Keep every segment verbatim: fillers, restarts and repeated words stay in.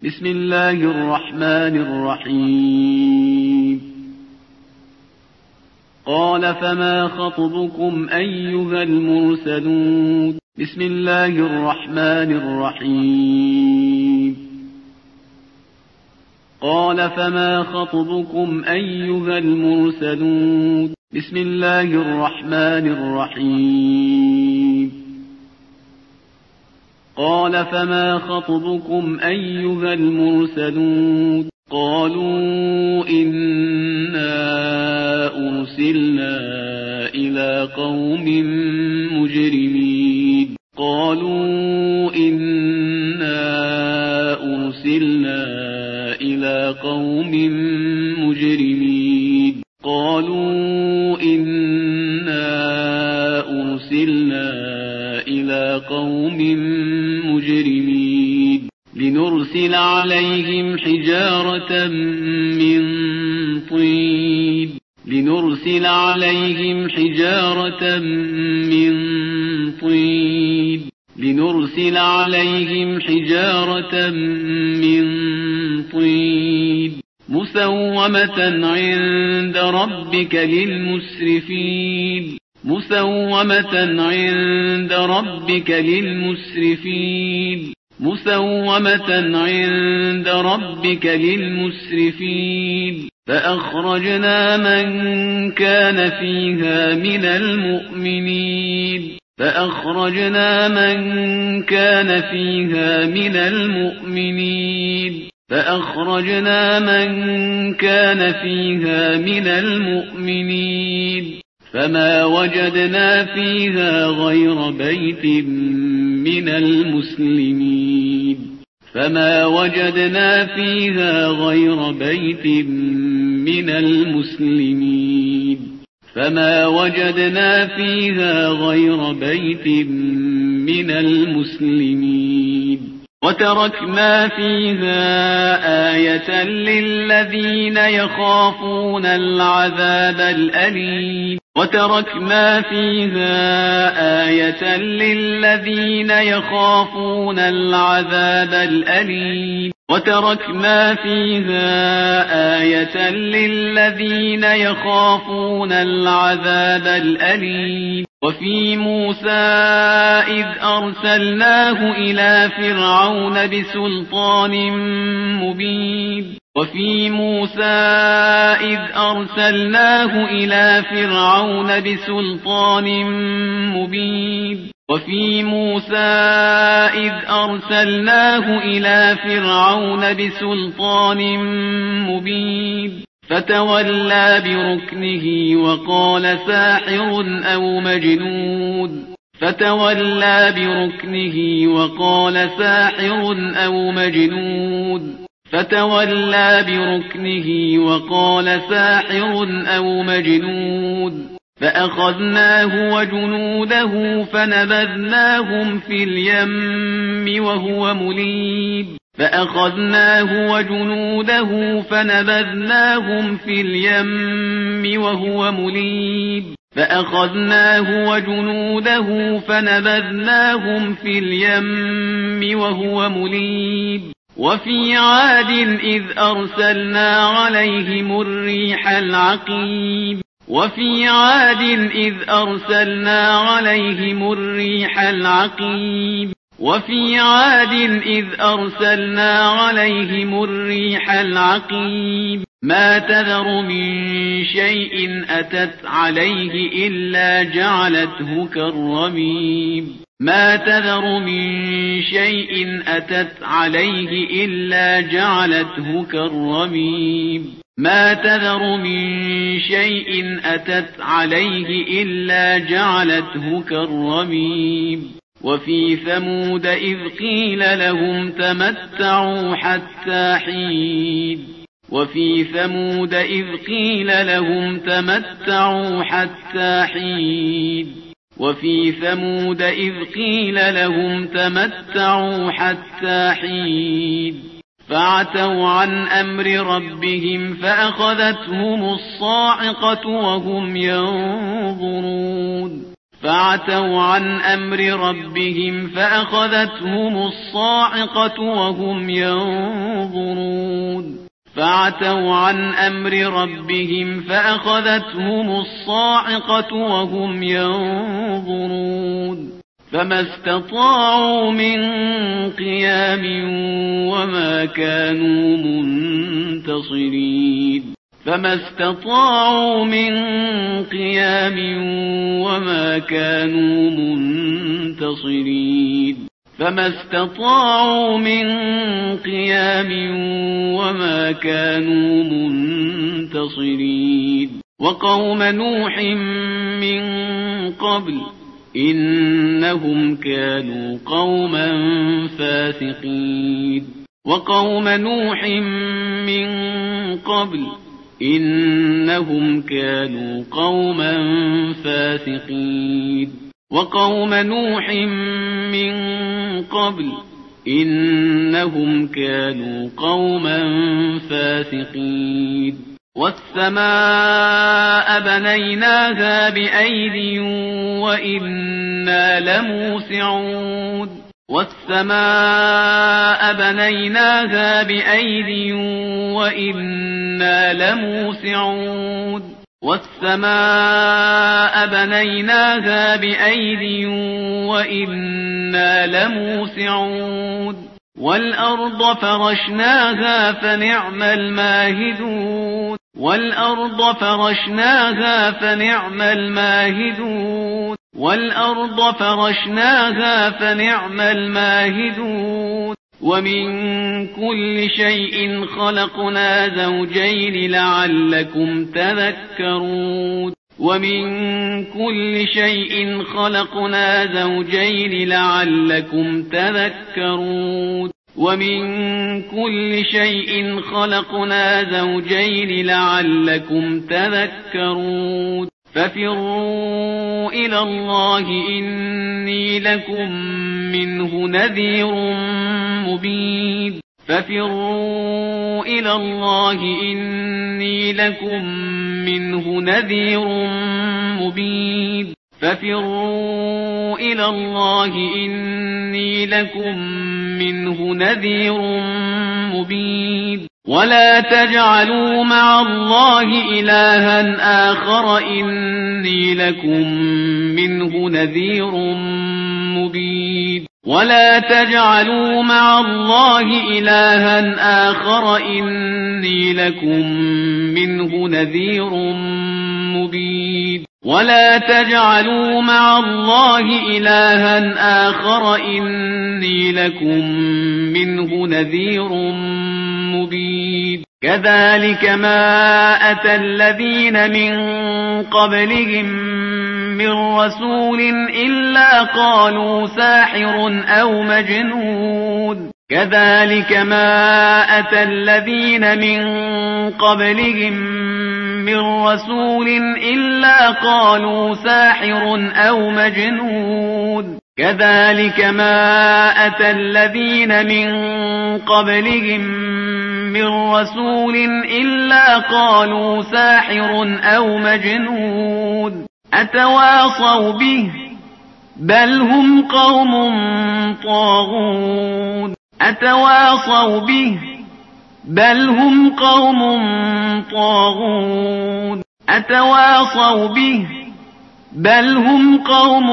بسم الله الرحمن الرحيم. قال فما خطبكم أيها المرسلون. بسم الله الرحمن الرحيم. قال فما خطبكم أيها المرسلون. بسم الله الرحمن الرحيم. قال فما خطبكم أيها المرسلون. قالوا إنا أرسلنا إلى قوم مجرمين. قالوا إنا أرسلنا إلى قوم مجرمين. قالوا إنا أرسلنا إلى قوم مجرمين لنرسل عليهم حجارة من طين لنرسل عليهم حجارة من طين لنرسل عليهم حجارة من طين مسومة عند ربك للمسرفين مسومة عند ربك للمسرفين مسومة عند ربك للمسرفين فأخرجنا من كان فيها من المؤمنين فأخرجنا من كان فيها من المؤمنين فأخرجنا من كان فيها من المؤمنين فما وجدنا فيها غير بيت من المسلمين فما وجدنا فيها غير بيت من المسلمين فما وجدنا فيها غير بيت من المسلمين وتركنا فيها آية للذين يخافون العذاب الأليم وتركنا فيها آية للذين يخافون العذاب الأليم وتركنا فيها آية للذين يخافون العذاب الأليم وفي موسى إذ أرسلناه إلى فرعون بسلطان مبين وفي موسى إذ أرسلناه إلى فرعون بسلطان مبين وفي موسى إذ أرسلناه إلى فرعون بسلطان مبين فتولى بركنه وقال ساحر أو مجنون فتولى بركنه وقال ساحر أو مجنون فتولى بركنه وقال ساحر أو مجنون فأخذناه وجنوده فنبذناهم في اليم وهو مليم فأخذناه وجنوده فنبذناهم في اليم وهو مليم فأخذناه وجنوده فنبذناهم في اليم وهو مليم وفي عاد إذ أرسلنا عليهم الريح العقيم وفي عاد إذ أرسلنا عليهم الريح العقيم وفي عاد إذ أرسلنا عليهم الريح العقيم ما تذر من شيء أتت عليه إلا جعلته كالرميم ما تذر من شيء أتت عليه إلا جعلته كالرميم ما تذر من شيء أتت عليه إلا جعلته كالرميم وفي ثمود إذ قيل لهم تمتعوا حتى حين وفي ثمود إذ قيل لهم تمتعوا حتى حين وفي ثمود إذ قيل لهم تمتعوا حتى حين فعتوا عن أمر ربهم فأخذتهم الصاعقة وهم ينظرون فعتوا عن أمر ربهم فأخذتهم الصاعقة وهم ينظرون فعتوا عن أمر ربهم فأخذتهم الصاعقة وهم ينظرون فما استطاعوا من قيام وما كانوا منتصرين فما استطاعوا من قيام وما كانوا منتصرين فما استطاعوا من قيام وما كانوا منتصرين وقوم نوح من قبل إنهم كانوا قوما فاسقين وقوم نوح من قبل إنهم كانوا قوما فاسقين وقوم نوح من قبل إنهم كانوا قوما فاسقين والسماء بنيناها بأيد وإنا لموسعون والسماء بنيناها بأيد وإنا لموسعون والسماء بنيناها بأيد وإنا لموسعون والأرض فرشناها فنعم الماهدون والأرض فرشناها فنعم الماهدون والأرض فرشناها فنعم الماهدون ومن كل شيء خلقنا زوجين لعلكم تذكرون ومن كل شيء خلقنا زوجين لعلكم تذكرون ومن كل شيء خلقنا زوجين لعلكم تذكرون ففروا إلى الله إني لكم منه نذير مبين ففروا إلى الله إني لكم منه نذير مبين ففروا إلى الله إني لكم منه نذير مبين ولا تجعلوا مع الله إلها آخر إني لكم منه نذير مبين ولا تجعلوا مع الله إلها آخر إني لكم منه نذير مبين ولا تجعلوا مع الله إلها آخر إني لكم منه نذير مبين كذلك ما أتى الذين من قبلهم من رسول إلا قالوا ساحر أو مجنون كذلك ما أتى الذين من قبلهم من رسول إلا قالوا ساحر أو مجنون كذلك ما أتى الذين من قبلهم من رسول إلا قالوا ساحر أو مجنون أتواصوا به بل هم قوم طاغون أتواصوا به بل هم قوم طاغون أتواصوا به بل هم قوم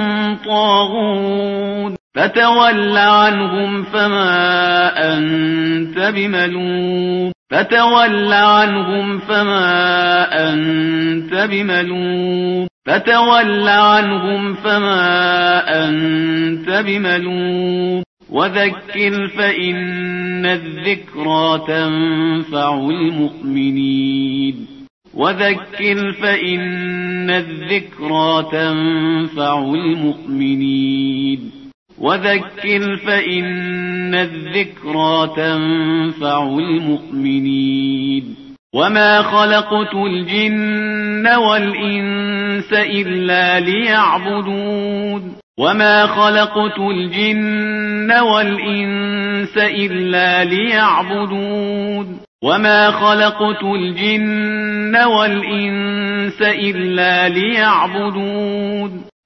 طاغون فتول عنهم فما أنت بملوم فتول عنهم فما أنت بملوم فتول عنهم فما أنت بملوم وذكر فإن الذكرى تنفع المؤمنين وذكر فإن الذكرى تنفع المؤمنين وذكر فإن الذكرى تنفع المؤمنين وما خلقت الجن والإنس إلا ليعبدون وما خلقت الجن والإنس إلا ليعبدون وما خلقت الجن والإنس إلا ليعبدون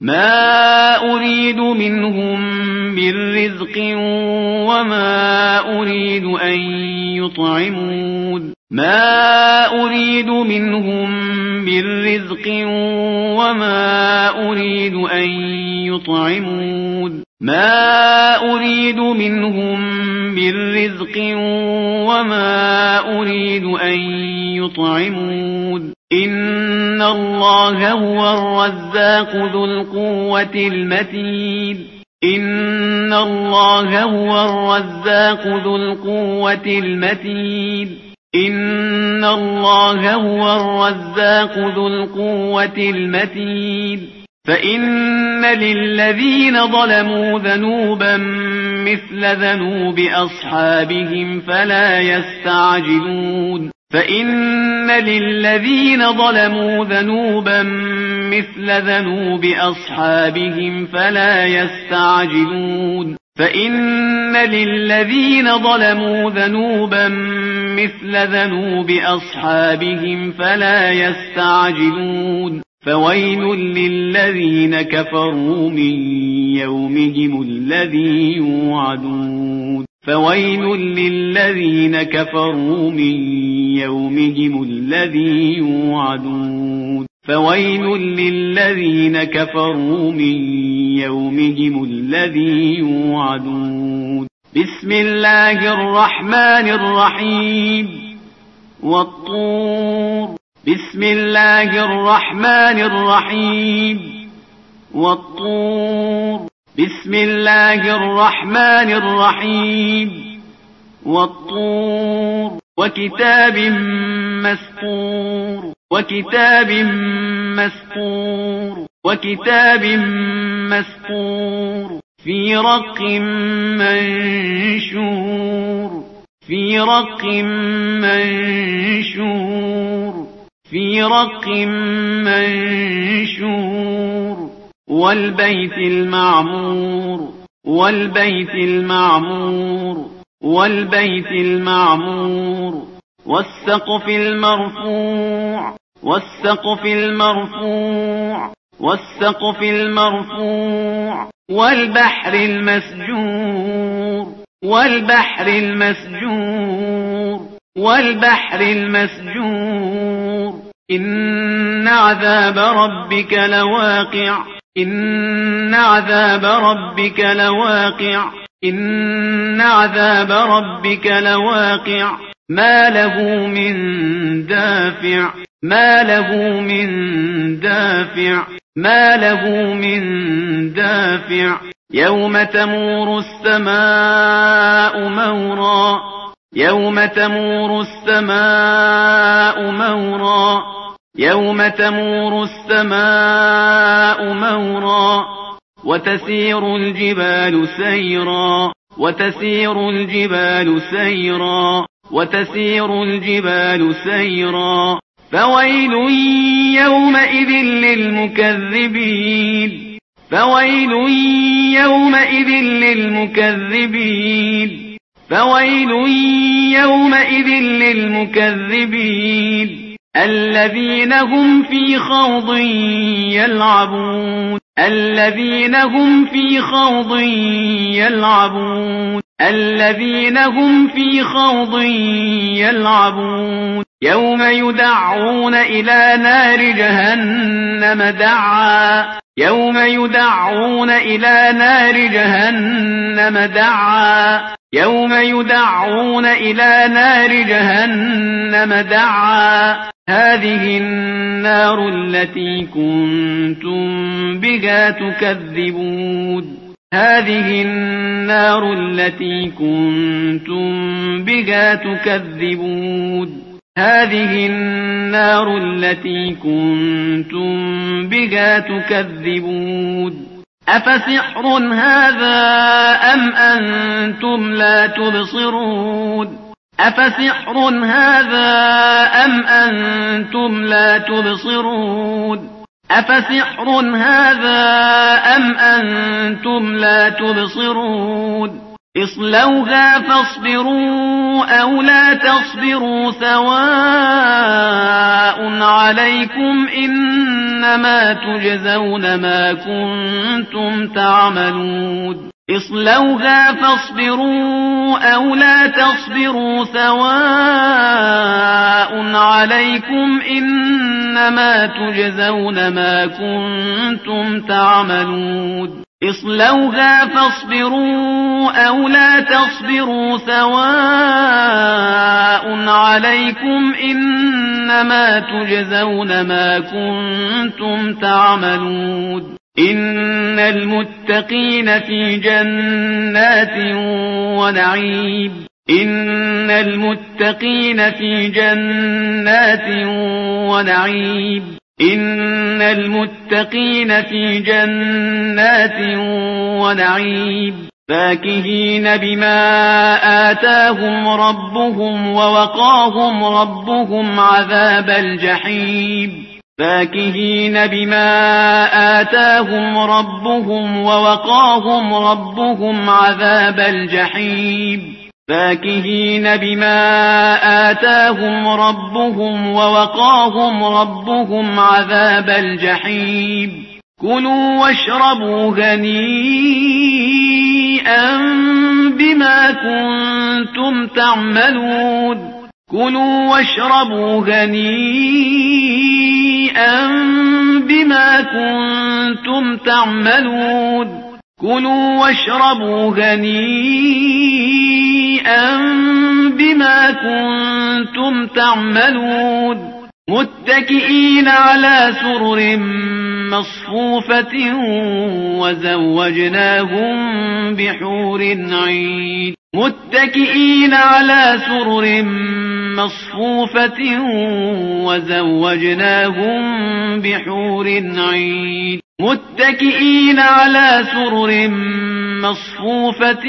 ما أريد منهم من رزق وما أريد أن يطعمون ما أريد منهم من رزق وما أريد أن يطعمون ما أريد منهم من رزق وما أريد أن يطعمون إن الله هو الرزاق ذو القوة المتين إن الله هو الرزاق ذو القوة المتين إن الله هو الرزاق ذو القوة المتين فإن للذين ظلموا ذنوبا مثل ذنوب أصحابهم فلا يستعجلون فإن للذين ظلموا ذنوبا مثل ذنوب أصحابهم فلا يستعجلون فإن للذين ظلموا ذنوبا مثل ذنوب أصحابهم فلا يستعجلون فويل للذين كفروا من يومهم الذي يوعدون فويل للذين كفروا من يومهم الذي يوعدون فويل للذين كفروا من يومهم الذي يوعدون بسم الله الرحمن الرحيم والطور بسم الله الرحمن الرحيم والطور بسم الله الرحمن الرحيم والطور وكتاب مسطور وكتاب مسطور وكتاب مسطور في رق منشور في رق منشور في رق منشور والبيت المعمور والبيت المعمور والبيت المعمور والسقف المرفوع والسقف المرفوع والسقف المرفوع والبحر المسجور والبحر المسجور والبحر المسجور إن عذاب ربك لواقع إن عذاب ربك لواقع إن عذاب ربك لواقع ما له من دافع ما له من دافع ما له من دافع يوم تمور السماء مورا يوم تمور السماء مورا يوم تمور السماء مورا وتسير الجبال سيرا وتسير الجبال سيرا وتسير الجبال سيرا فويل يومئذ للمكذبين فويل يومئذ للمكذبين فويل يومئذ للمكذبين الذين هم في خوض يلعبون الذين هم في خوض يلعبون الذين هم في خوض يلعبون يوم يدعون إلى نار جهنم دعا يوم يدعون إلى نار جهنم دعا يوم يدعون إلى نار جهنم دعا هذه النار التي كنتم بها تكذبون هذه النار التي كنتم بها تكذبون هذه النار التي كنتم بها تكذبون أفسحر هذا أم أنتم لا تبصرون أفسحر هذا أم أنتم لا تبصرون أفسحر هذا أم أنتم لا تبصرون اصلوها فاصبروا أو لا تصبروا سواء عليكم إنما تجزون ما كنتم تعملون اصلوها فاصبروا أو لا تصبروا سواء عليكم إنما تجزون ما كنتم تعملون اصلوها فاصبروا أو لا تصبروا سواء عليكم إنما تجزون ما كنتم تعملون إن المتقين في جنات ونعيم إن المتقين في جنات ونعيم إن المتقين في جنات ونعيم فاكهين بما آتاهم ربهم ووقاهم ربهم عذاب الجحيم فاكهين بما آتاهم ربهم ووقاهم ربهم عذاب الجحيم فاكهين بما آتاهم ربهم ووقاهم ربهم عذاب الجحيم كلوا واشربوا هنيئا بما كنتم تعملون كلوا واشربوا هنيئا بما كنتم تعملون كلوا واشربوا هنيئا بما كنتم تعملون متكئين على سرر مصفوفة وزوجناهم بحور عين متكئين على سرر مصفوفة وزوجناهم بحور عين متكئين على سرر مصفوفة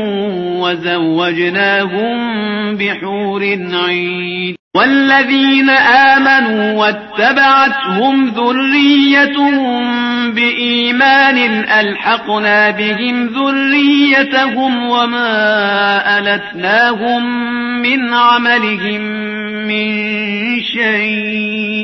وزوجناهم بحور عين والذين آمنوا واتبعتهم ذريتهم بإيمان ألحقنا بهم ذريتهم وما ألتناهم من عملهم من شيء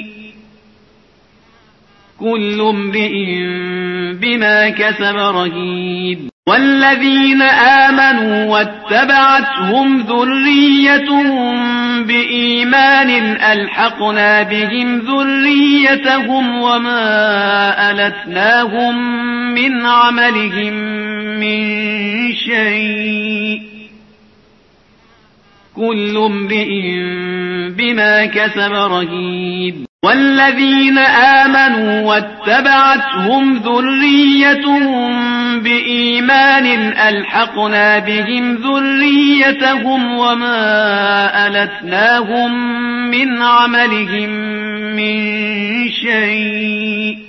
كل امرئ بما كسب رهين والذين آمنوا واتبعتهم ذريتهم بإيمان ألحقنا بهم ذريتهم وما ألتناهم من عملهم من شيء كل امرئ بما كسب رهين والذين آمنوا واتبعتهم ذريتهم بإيمان ألحقنا بهم ذريتهم وما ألتناهم من عملهم من شيء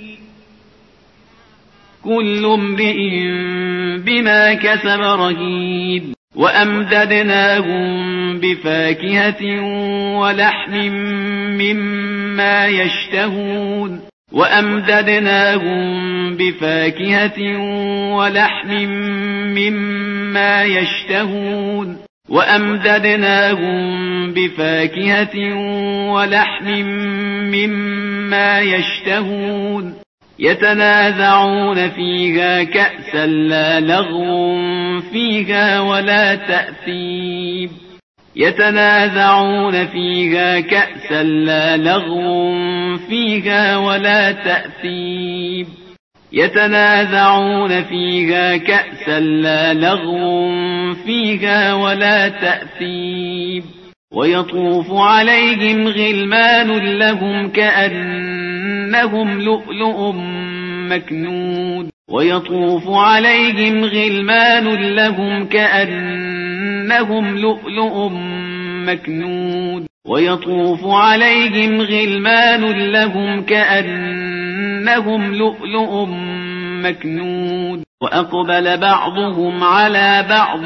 كل امرئ بما كسب رهين وأمددناهم بفاكهة ولحم مما يشتهون وأمددناهم بفاكهة ولحم مما يشتهون وأمددناهم بفاكهة ولحم مما يشتهون يتنازعون فيها كأسا لا لغو فيها ولا تأثيم يتنازعون فيها كأسا لا لغو فيها ولا تأثيم يتنازعون فيها كأسا لا لغو فيها ولا تأثيم ويطوف عليهم غلمان لهم كأنهم لؤلؤ مكنون ويطوف عليهم غلمان لهم كأنهم لؤلؤ مكنون ويطوف عليهم غلمان لهم كأنهم لؤلؤ مكنون وأقبل بعضهم على بعض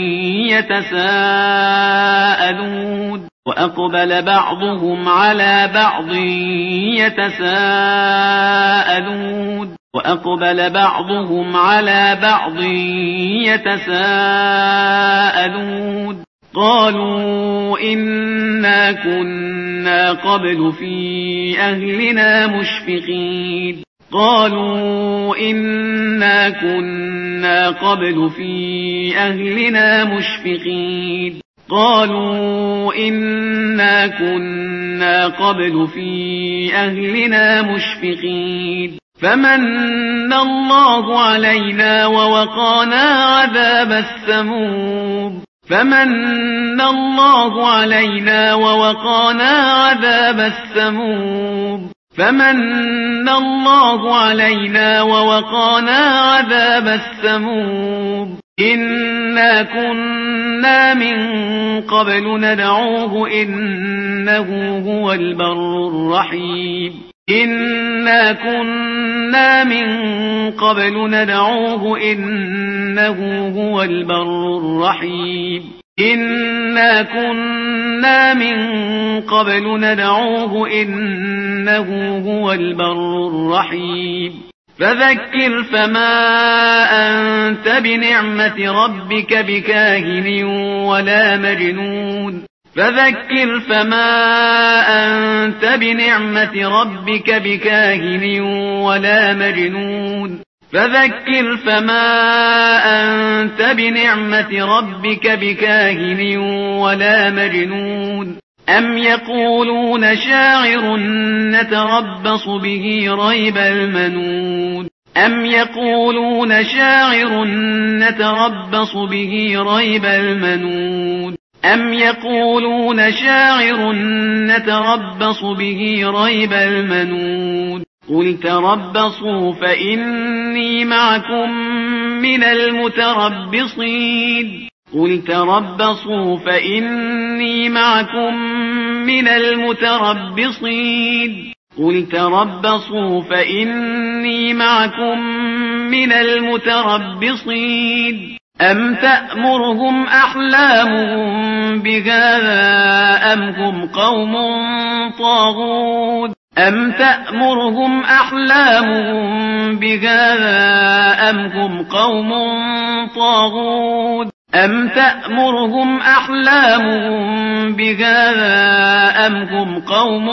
يتساءلون وأقبل بعضهم على بعض يتساءلون وأقبل بعضهم على بعض يتساءلون قالوا إنا كنا قبل في أهلنا مشفقين قالوا إنا كنا قبل في أهلنا مشفقين قالوا إنا كنا قبل في أهلنا مشفقين فمن الله علينا ووقانا عذاب السموم فمن الله علينا ووقانا عذاب السموم فمن الله علينا ووقانا عذاب السموم إنا كنا من قبل ندعوه إنه هو البر الرحيم إنا كنا من قبل ندعوه إنه هو البر الرحيم إنا كنا من قبل ندعوه إنه هو البر الرحيم فذكر فما أنت بنعمة ربك بكاهن ولا مجنون فذكر فما أنت بنعمة ربك بكاهن ولا مجنون فذكر فما أنت بنعمة ربك بكاهن ولا مجنون أم يقولون شاعر نتربص به ريب المنون أم يقولون شاعر نتربص به ريب المنون أم يقولون شاعر نتربص به ريب المنون قل تربصوا فإني معكم من المتربصين قل تربصوا فإني معكم من المتربصين قل تربصوا فإني معكم من المتربصين أم تأمرهم أحلامهم بهذا أم هم قوم طاغون أم تأمرهم أحلامهم بهذا أم هم قوم طاغون أم تأمرهم أحلامهم بهذا أم هم قوم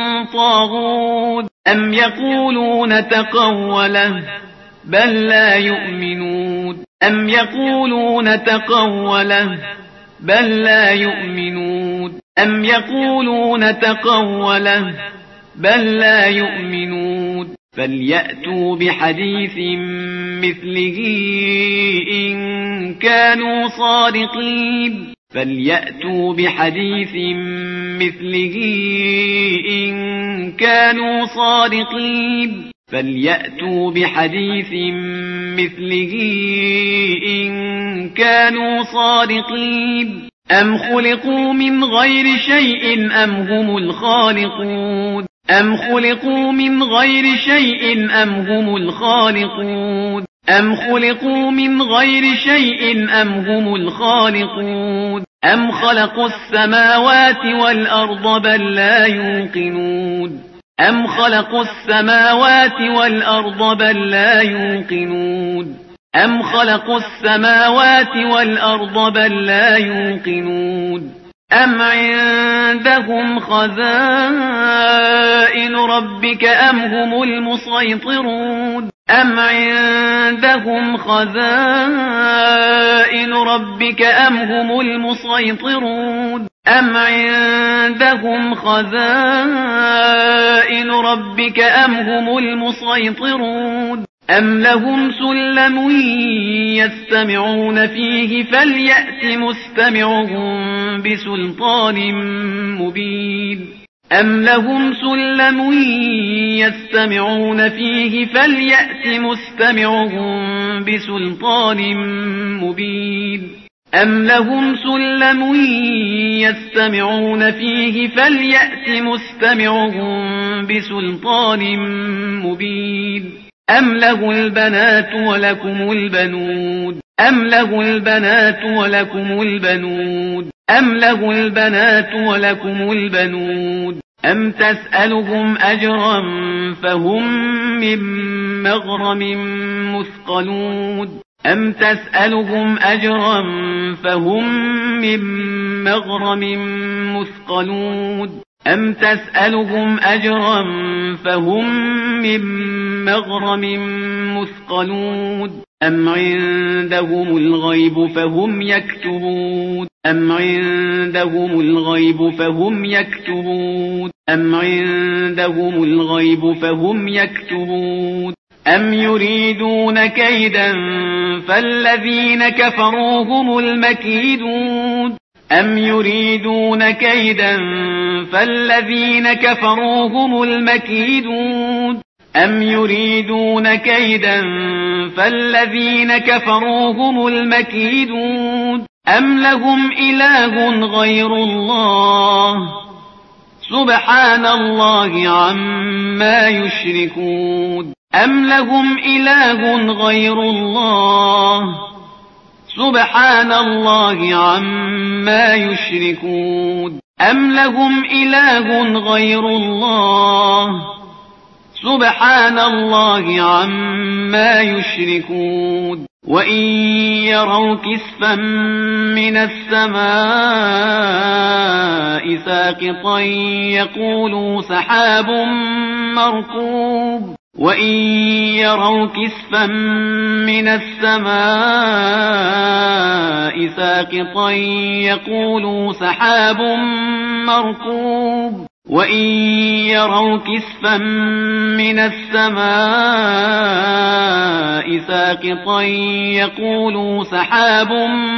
طاغون أم يقولون تقوله بل لا يؤمنون أم يقولون تقوله بل لا يؤمنون أم يقولون تقوله بل لا يؤمنون فليأتوا بحديث مثله إن كانوا صادقين فليأتوا بحديث مثله إن كانوا صادقين فليأتوا بحديث مثله إن كانوا صادقين أم خلقوا من غير شيء أم هم الخالقون أم خلقوا من غير شيء أم هم الخالقون أم خلقوا من غير شيء أم هم الخالقون أم خلقوا السماوات والأرض بل لا يوقنون أم خلقوا السماوات والأرض بل لا يوقنون أم خلقوا السماوات والأرض بل لا يوقنون أم عندهم خزائن ربك أم هم المسيطرون أم عندهم خزائن ربك أم هم المسيطرون أم عندهم خزائن ربك أم هم المسيطرون أم لهم سلم يستمعون فيه فليأت مستمعهم بسلطان مبين أم لهم سلم يستمعون فيه فليأت مستمعهم بسلطان مبين أم لهم سلم يستمعون فيه فليأت مستمعهم بسلطان مبين أم له البنات ولكم البنون أم له البنات ولكم البنون أم له البنات ولكم البنون أم تسألهم أجرا فهم من مغرم مثقلون أم تسألهم أجرا فهم من مغرم مثقلون أم تسألهم أجرا فهم من مغرم مثقلون أم عندهم الغيب فهم يكتبون أم عندهم الغيب فهم يكتبون أم عندهم الغيب فهم يكتبون أم يريدون كيدا فالذين كفروا هم المكيدون أم يريدون كيدا فالذين كفروا هم المكيدون أم يريدون كيدا فالذين كفروا هم المكيدون أم لهم إله غير الله سبحان الله عما يشركون أم لهم إله غير الله سبحان الله عما يشركون أم لهم إله غير الله سبحان الله عما يشركون وإن يروا كسفا من السماء ساقطا يقولوا سحاب مركوب وإن يروا كسفا من السماء ساقطا يقولوا سحاب مركوب وإن يروا كسفا من السماء ساقطا يقولوا سحاب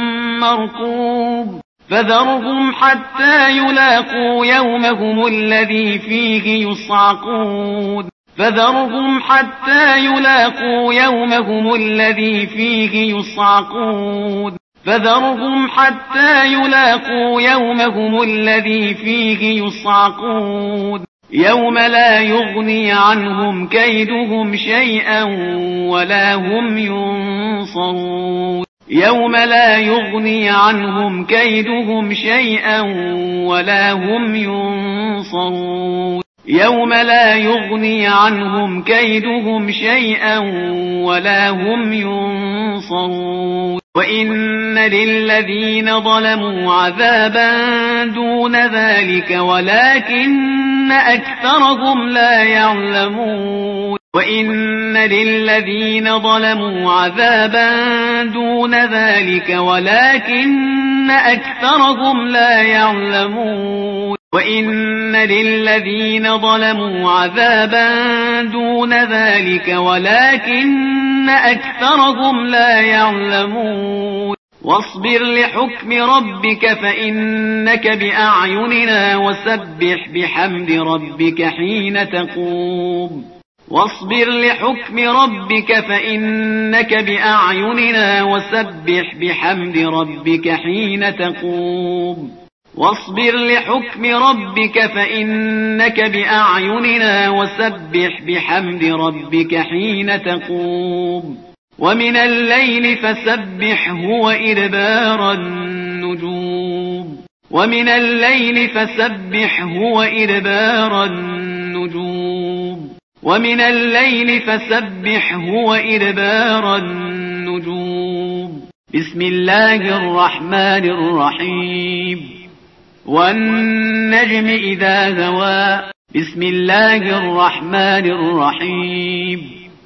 مركوب فذرهم حتى يلاقوا يومهم الذي فيه يصعقون فذرهم حتى يلاقوا يومهم الذي فيه يصعقون فذرهم حتى يلاقوا يومهم الذي فيه يصعقون يوم لا يغني عنهم كيدهم شيئا ولا هم ينصرون يوم لا يغني عنهم كيدهم شيئا ولا هم ينصرون يوم لا يغني عنهم كيدهم شيئا ولا هم ينصرون وإن للذين ظلموا عذابا دون ذلك ولكن أكثرهم لا يعلمون وإن للذين ظلموا عذابا دون ذلك ولكن أكثرهم لا يعلمون وإن للذين ظلموا عذابا دون ذلك ولكن أكثرهم لا يعلمون واصبر لحكم ربك فإنك بأعيننا وسبح بحمد ربك حين تقوم واصبر لحكم ربك فإنك بأعيننا وسبح بحمد ربك حين تقوم واصبر لحكم ربك فإنك بأعيننا وسبح بحمد ربك حين تقوم ومن الليل فسبحه وإدبار النجوم ومن الليل فسبحه وإدبار النجوم ومن الليل فسبحه وإدبار النجوم بسم الله الرحمن الرحيم والنجم إذا هوى بسم الله الرحمن الرحيم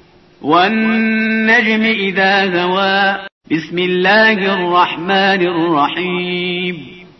والنجم إذا هوى بسم الله الرحمن الرحيم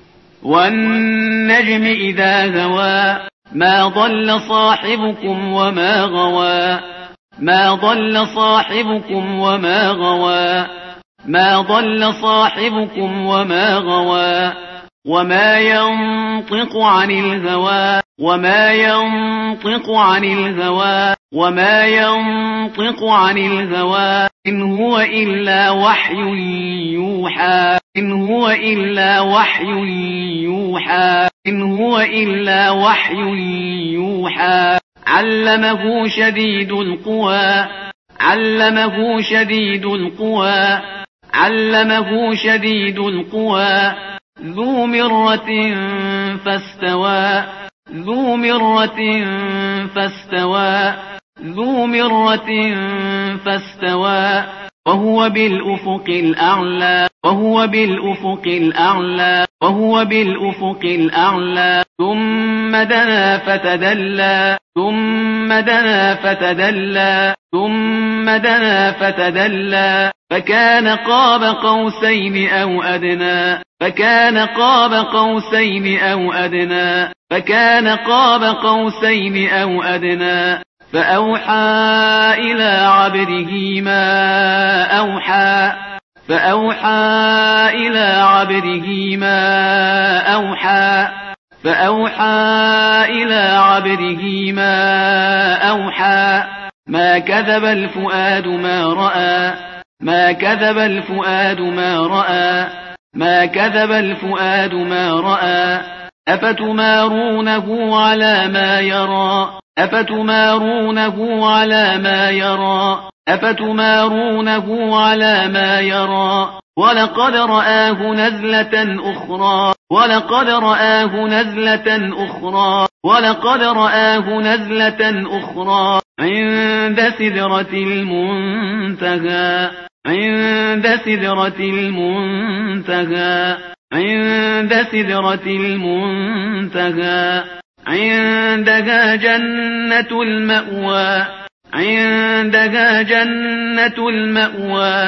والنجم إذا هوى ما ضل صاحبكم وما غوى ما ضل صاحبكم وما غوى ما ضل صاحبكم وما غوى وما ينطق عن الهوى وما ينطق عن الهوى وما ينطق عن الهوى إن هو إلا وحي يوحى إن هو إلا وحي يوحى إن هو إلا وحي يوحى علمه شديد القوى علمه شديد القوى علمه شديد القوى ذو مرة فاستوى ذو مرة فاستوى ذو مرة فاستوى وهو بالأفق الأعلى وهو بالأفق الأعلى وهو بالأفق الأعلى ثم دنا فتدلى ثم دنا فتدلى ثم دنا فتدلى فكان قاب قوسين أو أدنى فكان قاب قوسين أو أدنى فكان قاب قوسين أو أدنى فأوحى إلى عبده ما أوحى فأوحى إلى عبده ما أوحى فأوحى إلى عبده ما أوحى ما كذب الفؤاد ما رأى ما كذب الفؤاد ما رأى ما كذب الفؤاد ما رأى أفتمارونه على ما يرى أفتمارونه على ما يرى أفتمارونه على ما يرى ولقد رآه نزلة أخرى ولقد رآه نزلة أخرى ولقد رآه نزلة أخرى عند سدرة المنتهى عند سدرة المنتهى عند سدرة المنتهى عندها جنة المأوى عندها جنة المأوى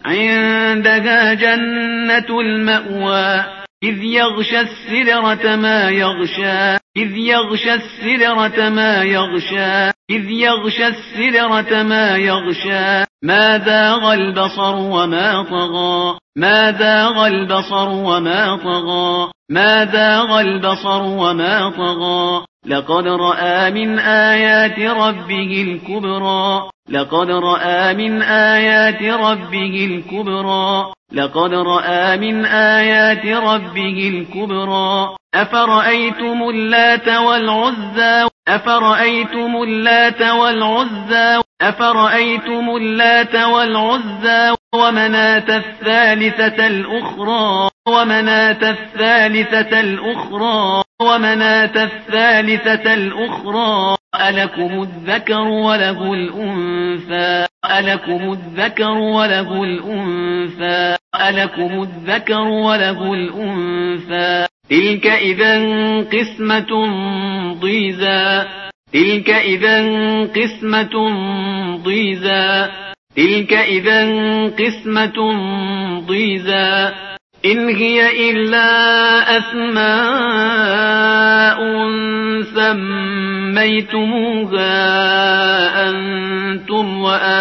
عندها جنة المأوى إذ يغشى السدرة ما يغشى إذ يغشى السدرة ما يغشى إذ يغشى السدرة ما يغشى ما زاغ البصر وما طغى ما زاغ البصر وما طغى ما زاغ البصر وما طغى لقد رأى من آيات ربه الكبرى لقد رأى من آيات ربه الكبرى لقد رأى من آيات ربه الكبرى أفرأيتم اللات والعزى أفرأيتم اللات والعزى أفرأيتم اللات والعزى ومناة الثالثة الأخرى ومناة الثالثة الأخرى ومناة الثالثة الأخرى ألكم الذكر وله الأنثى ألكم الذكر وله الأنثى ألكم الذكر وله الأنثى تلك إذا قسمة ضيزى تلك إذا قسمة ضيزى تلك إذا قسمة ضيزى إن هي إلا أسماء سميتموها أنتم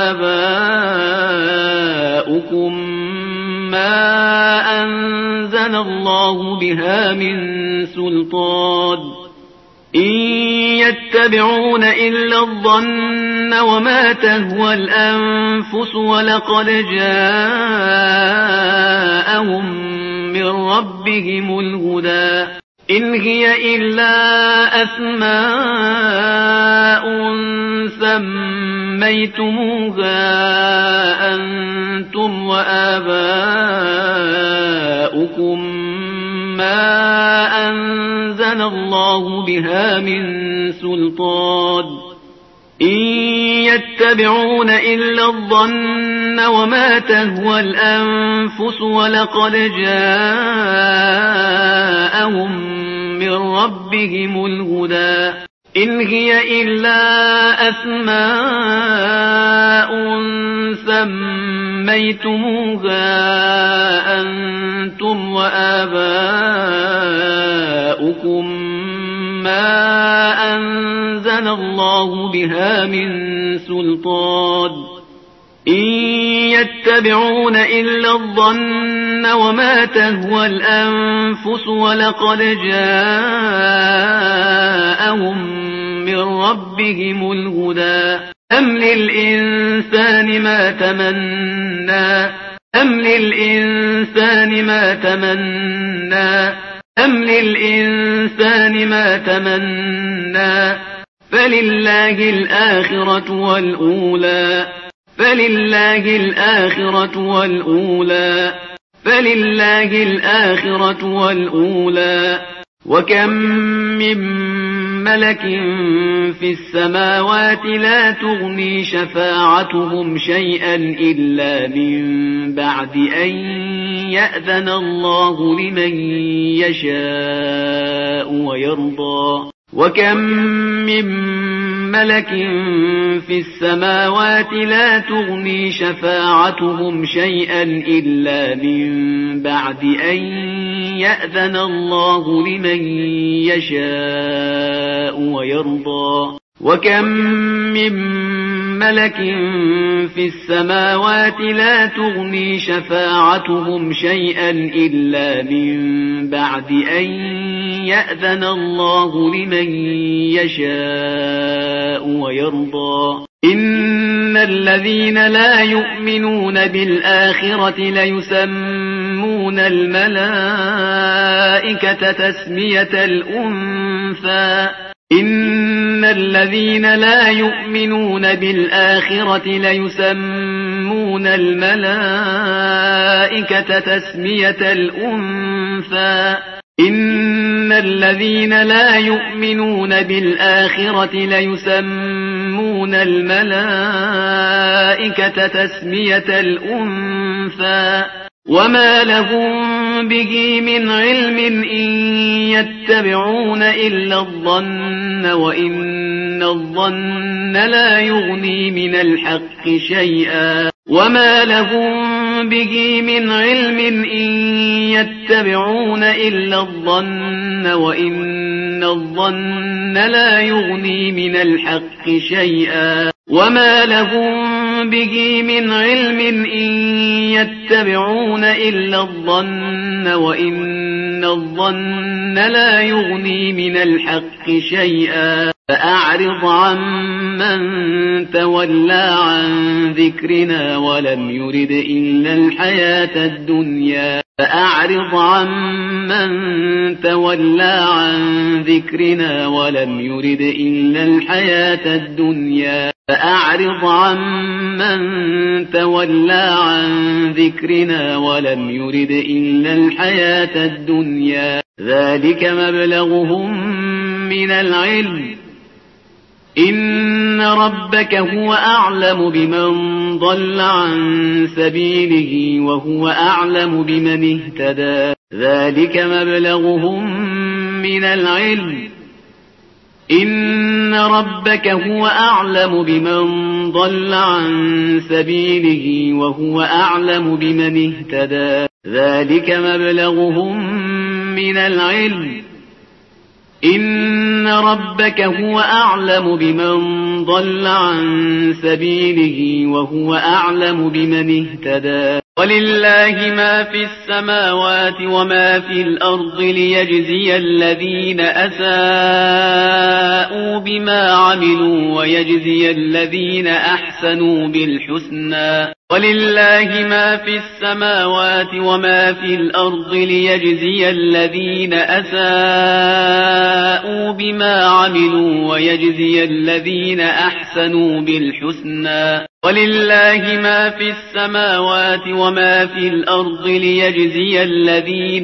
وآباؤكم ما أنزل الله بها من سلطان إن يتبعون إلا الظن وما تهوى الأنفس ولقد جاءهم من ربهم الهدى إن هي إلا أسماء سميتموها أنتم وآباؤكم ما أنزل الله بها من سلطان إن يتبعون إلا الظن وما تهوى الأنفس ولقد جاءهم من ربهم الهدى إن هي إلا أسماء سميتموها أنتم وآباؤكم ما أنزل الله بها من سلطان إن يتبعون إلا الظن وما تهوى الأنفس ولقد جاءهم من ربهم الهدى أم للإنسان ما تمنى أم للإنسان ما تمنى أم للإنسان ما تمنى فلله الآخرة والأولى فلله الآخرة والأولى فلله الآخرة والأولى وكم من ملك في السماوات لا تغني شفاعتهم شيئا إلا من بعد أن يأذن الله لمن يشاء ويرضى وكم من ملك في السماوات لا تغني شفاعتهم شيئا إلا من بعد أن يأذن الله لمن يشاء ويرضى وكم من ملك في السماوات لا تغني شفاعتهم شيئا إلا من بعد أن يأذن الله لمن يشاء ويرضى إن الذين لا يؤمنون بالآخرة ليسمون الملائكة تسمية الأنثى إن الذين لا يؤمنون بالآخرة ليسمون الملائكة تسمية الأنثى إن الذين لا يؤمنون بالآخرة ليسمون الملائكة تسمية الأنثى وما لهم به من علم إن يتبعون إلا الظن وإن الظن لا يغني من الحق شيئا وما لهم به من علم إن يتبعون إلا الظن وإن الظن لا يغني من الحق شيئا وما لهم به من علم إن يتبعون إلا الظن وإن الظن لا يغني من الحق شيئا فأعرض عمن تولى عن ذكرنا ولم يرد إلا الحياة الدنيا فأعرض عمن تولى عن ذكرنا ولم يرد إلا الحياة الدنيا فأعرض عمن تولى عن ذكرنا ولم يرد إلا الحياة الدنيا ذلك مبلغهم من العلم إن ربك هو أعلم بمن ضل عن سبيله وهو أعلم بمن اهتدى ذلك مبلغهم من العلم إن ربك هو أعلم بمن ضل عن سبيله وهو أعلم بمن اهتدى ذلك مبلغهم من العلم إن ربك هو أعلم بمن ضل عن سبيله وهو أعلم بمن اهتدى ولله ما في السماوات وما في الأرض ليجزي الذين أساءوا بما عملوا ويجزي الذين أحسنوا بالحسنى ولله ما في السماوات وما في الأرض ليجزي الذين أساءوا بما عملوا ويجزي الذين أحسنوا بالحسنى ولله ما في السماوات وما في الأرض ليجزي الذين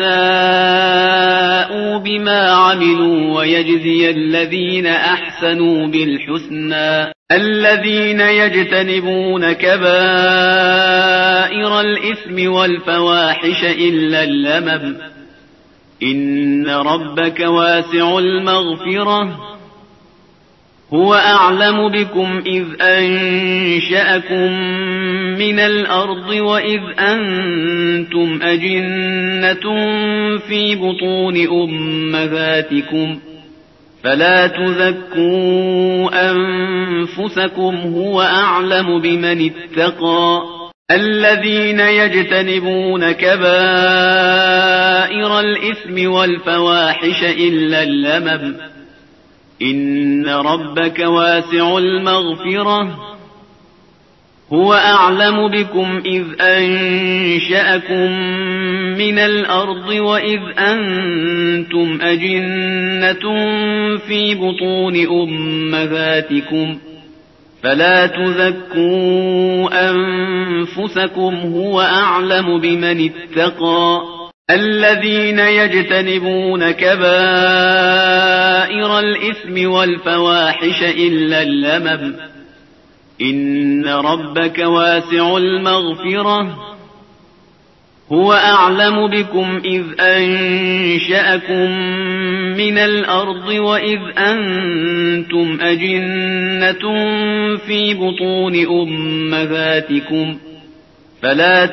أساءوا بما عملوا ويجزي الذين أحسنوا بالحسنى الذين يجتنبون كبائر الإثم والفواحش إلا اللمم إن ربك واسع المغفرة هو أعلم بكم إذ أنشأكم من الأرض وإذ أنتم أجنة في بطون أمهاتكم فلا تزكوا أنفسكم هو أعلم بمن اتقى الذين يجتنبون كبائر الإثم والفواحش إلا اللمم إن ربك واسع المغفرة هو أعلم بكم إذ أنشأكم من الأرض وإذ أنتم أجنة في بطون أمهاتكم فلا تزكوا أنفسكم هو أعلم بمن اتقى الذين يجتنبون كبائر الإثم والفواحش إلا اللمم إن ربك واسع المغفرة هو أعلم بكم إذ أنشأكم من الأرض وإذ أنتم أجنة في بطون أمهاتكم فلا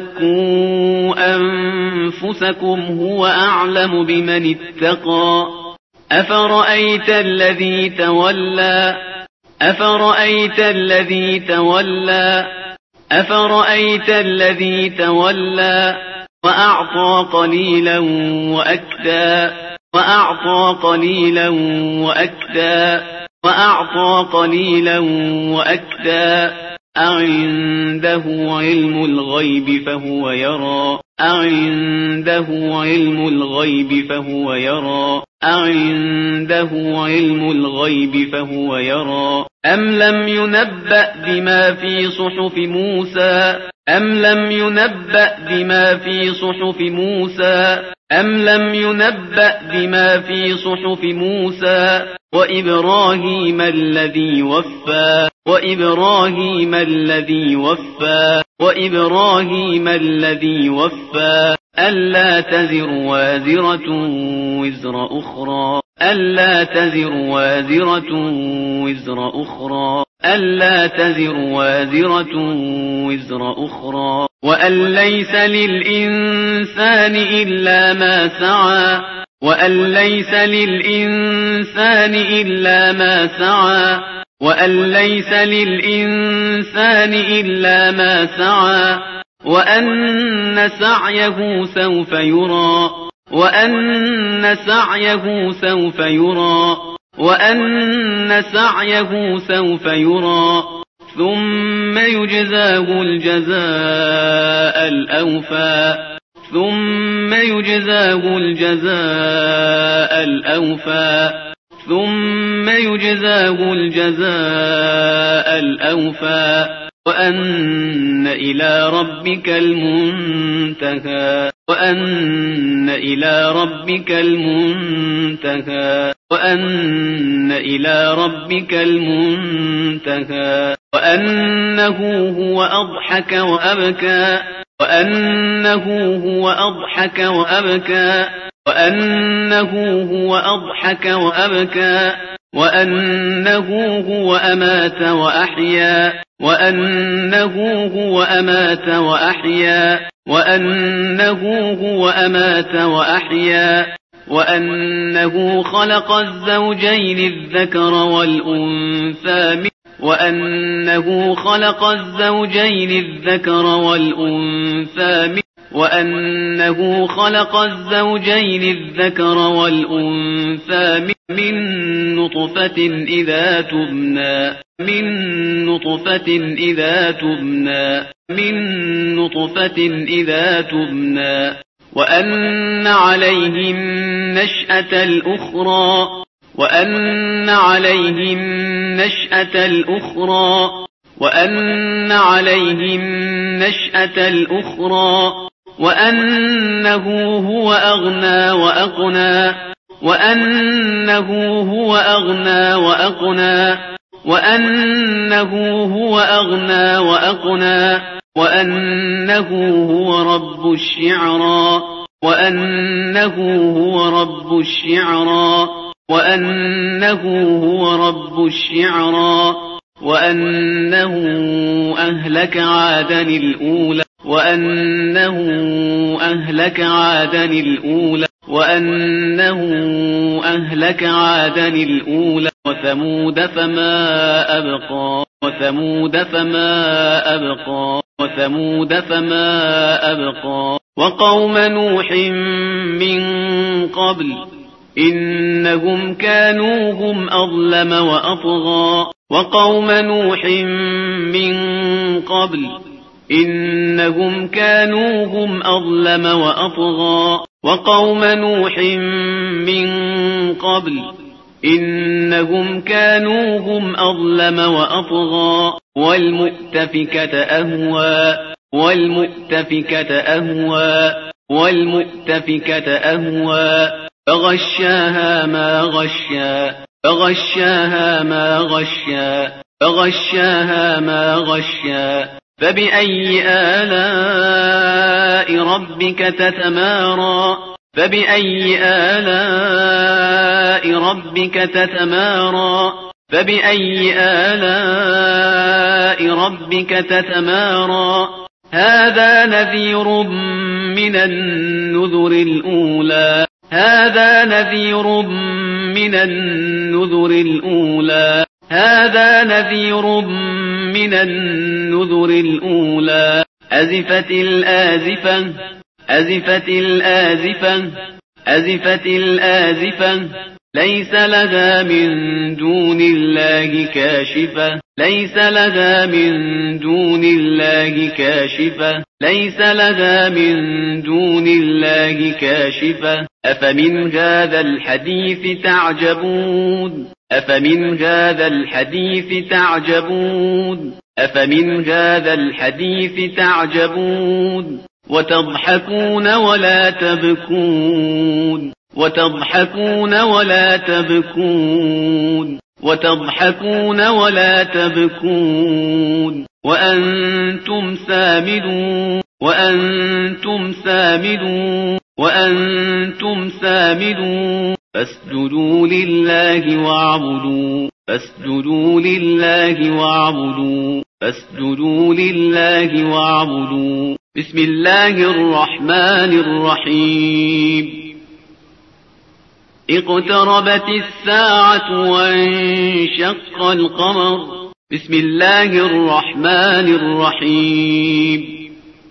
تزكوا أنفسكم هو أعلم بمن اتقى أفرأيت الذي تولى أفرأيت الذي تولى أفرأيت الذي تولى وأعطى قليلا وأكدى وأعطى قليلا وأكدى وأعطى قليلا وأكدى أعنده علم الغيب فهو يرى أعنده علم الغيب فهو يرى أعنده علم الغيب فهو يرى أم لم ينبأ بما في صحف موسى أم لم ينبأ بما في صحف موسى أم لم ينبأ بما في صحف موسى وإبراهيم الذي وفى وإبراهيم الذي وفى وإبراهيم الذي وفى ألا تزر وازرة وزر أخرى ألا تزر وازرة وزر أخرى ألا تزر وازرة وزر أخرى وأن ليس للإنسان إلا ما سعى وأن ليس للإنسان إلا ما سعى وأن ليس للإنسان إلا ما سعى وأن سعيه سوف يرى وأن سعيه سوف يرى وأن سعيه سوف يرى ثم يجزاه الجزاء الأوفى ثم يجزاه الجزاء الأوفى ثم يجزاه الجزاء الأوفى وأن إلى ربك المنتهى وأن إلى ربك المنتهى وأن إلى ربك المنتهى وأنه هو أضحك وأبكى وأنه هو أضحك وأبكى وأنه هو أضحك وأبكى وأنه هو أمات وأحيا وأنه هو أمات وأحيا وأنه هو أمات وأحيا وأنه خلق الزوجين الذكر والأنثى وأنه خلق الزوجين الذكر والأنثى وأنه خلق الزوجين الذكر والأنثى من نطفة إذا تمنى من نطفة إذا تمنى من نطفة إذا تمنى وأن عليه النشأة الأخرى وأن عليه النشأة الأخرى وأن عليه النشأة الأخرى وأنه هو أغنى وأقنى وأنه هو أغنى وأقنى وأنه هو أغنى وأقنى وأنه هو رب الشعرى وأنه هو رب الشعرى وأنه هو رب الشعرى وأنه أهلك عادا الأولى وأنه أهلك عادا الأولى وأنه أهلك عادا الأولى وثمود فما أبقى وثمود فما أبقى وثمود فما أبقى وقوم نوح من قبل إنهم كانوا هم أظلم وأطغى وقوم نوح من قبل إنهم كانوا هم أظلم وأطغى وقوم نوح من قبل إنهم كانوا هم أظلم وأطغى والمؤتفكة أهوى والمؤتفكة أهوى والمؤتفكة أهوى فغشاها ما غشا فغشاها ما غشا فغشاها ما غشا فبأي آلاء ربك تتمارى فبأي آلاء ربك تتمارى فبأي آلاء ربك تتمارى هذا نذير من النذر الأولى هذا نذير من النذر الأولى هذا نذير من النذر الأولى أزفت الآزفة أزفت الآزفة أزفت الآزفة ليس لها من دون الله كاشفة ليس لها من دون الله كاشفة ليس لها من دون الله كاشفة أفمن هذا الحديث تعجبون أفمن هذا الحديث تعجبون أفمن هذا الحديث تعجبون وتضحكون ولا تبكون وتضحكون ولا تبكون وتضحكون ولا تبكون وأنتم سامدون وأنتم سامدون وأنتم سامدون فاسجدوا لله واعبدوا فاسجدوا لله واعبدوا فاسجدوا لله واعبدوا بسم الله الرحمن الرحيم اقتربت الساعة وانشق القمر بسم الله الرحمن الرحيم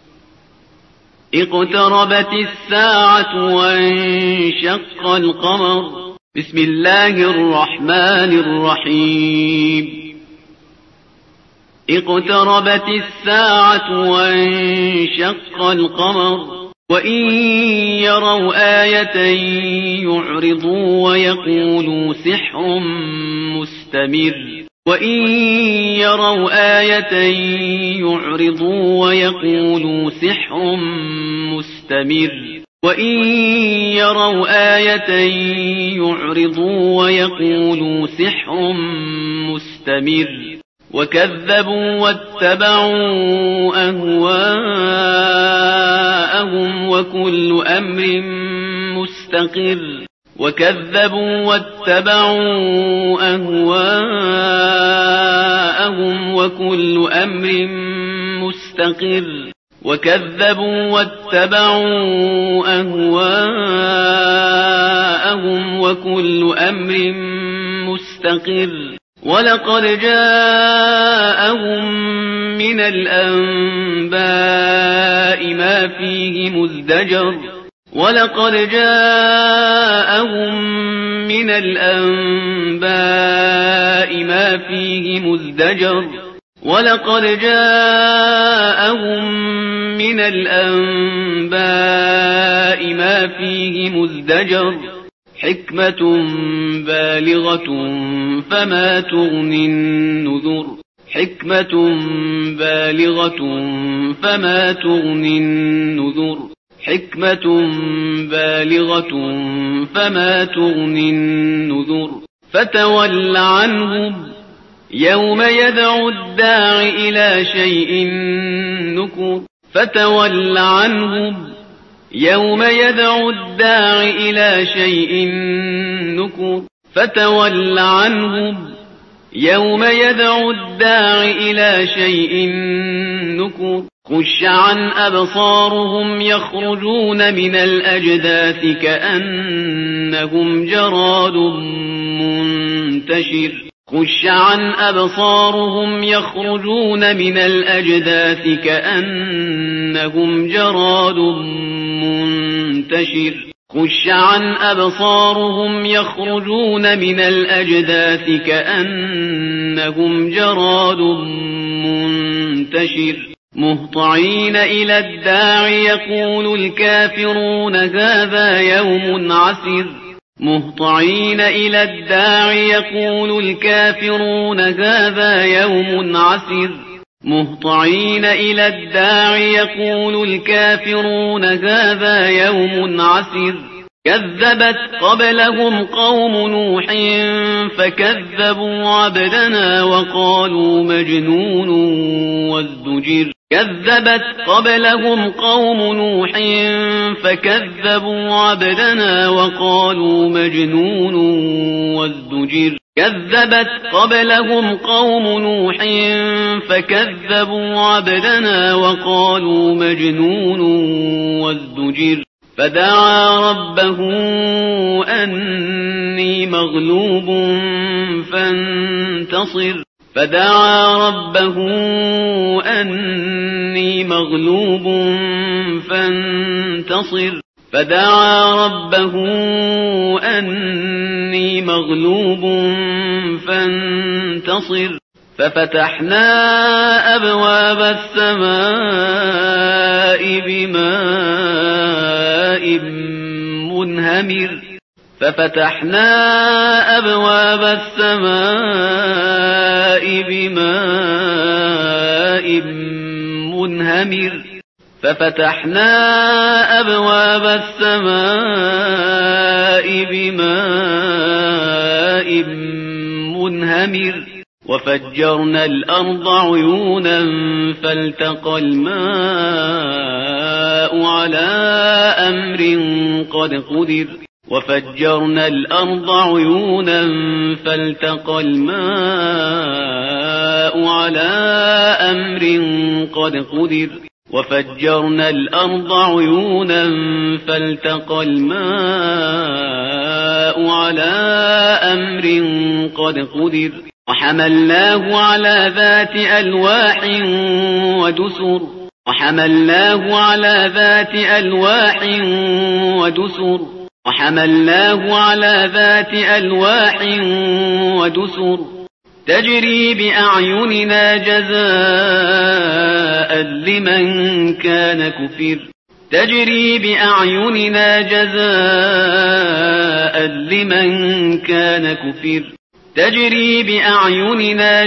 اقتربت الساعة وانشق القمر بسم الله الرحمن الرحيم اقتربت الساعة وانشق القمر وإن يروا آية يعرضوا ويقولوا سحر مستمر وإن يروا آية يعرضوا ويقولوا سحر مستمر وإن يروا آية يعرضوا ويقولوا سحر مستمر وكذبوا واتبعوا أهواءهم وكل أمر مستقر وكذبوا واتبعوا أهواءهم وكل أمر مستقر وكذبوا واتبعوا أهواءهم وكل أمر مستقر ولقد جاءهم من الأنباء ما فيه مزدجر ولقد جاءهم من الأنباء ما فيه مزدجر ولقد جاءهم من الأنباء ما فيه مزدجر حكمة بالغة فما تغني النذر حكمة بالغة فما تغني النذر حكمة بالغة فما تغني النذر فتول عنهم يوم يدعو الداع إلى شيء نكر فتول عنهم يوم يدعو الداع إلى شيء نكر فتول عنهم يوم يدعو الداع إلى شيء نكر خش عن أبصارهم يخرجون من الأجداث كأنهم جراد منتشر خش عن أبصارهم يخرجون من الأجداث كأنهم جراد منتشر خش عن أبصارهم يخرجون من الأجداث كأنهم جراد منتشر مهطعين إلى الداع يقول الكافرون هذا يوم عسر مهطعين إلى الداع يقول الكافرون هذا يوم عسر مهطعين إلى الداع يقول الكافرون هذا يوم عسر كذبت قبلهم قوم نوح فكذبوا عبدنا وقالوا مجنون وازدجر كذبت قبلهم قوم نوح فكذبوا عبدنا وقالوا مجنون وازدجر كذبت قبلهم قوم نوح فكذبوا عبدنا وقالوا مجنون وازدجر فدعا ربه أني مغلوب فانتصر فدعا ربه أني مغلوب فانتصر فدعا ربه أني مغلوب فانتصر ففتحنا أبواب السماء بماء منهمر ففتحنا أبواب السماء بماء منهمر ففتحنا أبواب السماء بماء منهمر وفجرنا الأرض عيونا فالتقى الماء على أمر قد قدر وفجرنا الأرض عيونا فالتقى الماء على أمر قد قدر وفجرنا الأرض عيونا فالتقى الماء على أمر قد قدر وحملناه على ذات ألواح ودسر وحملناه على ذات ألواح ودسر وحملناه على ذات ألواح ودسر تجري بأعيننا جزاء لمن كان كفر تجري بأعيننا جزاء لمن كان كفر تجري بأعيننا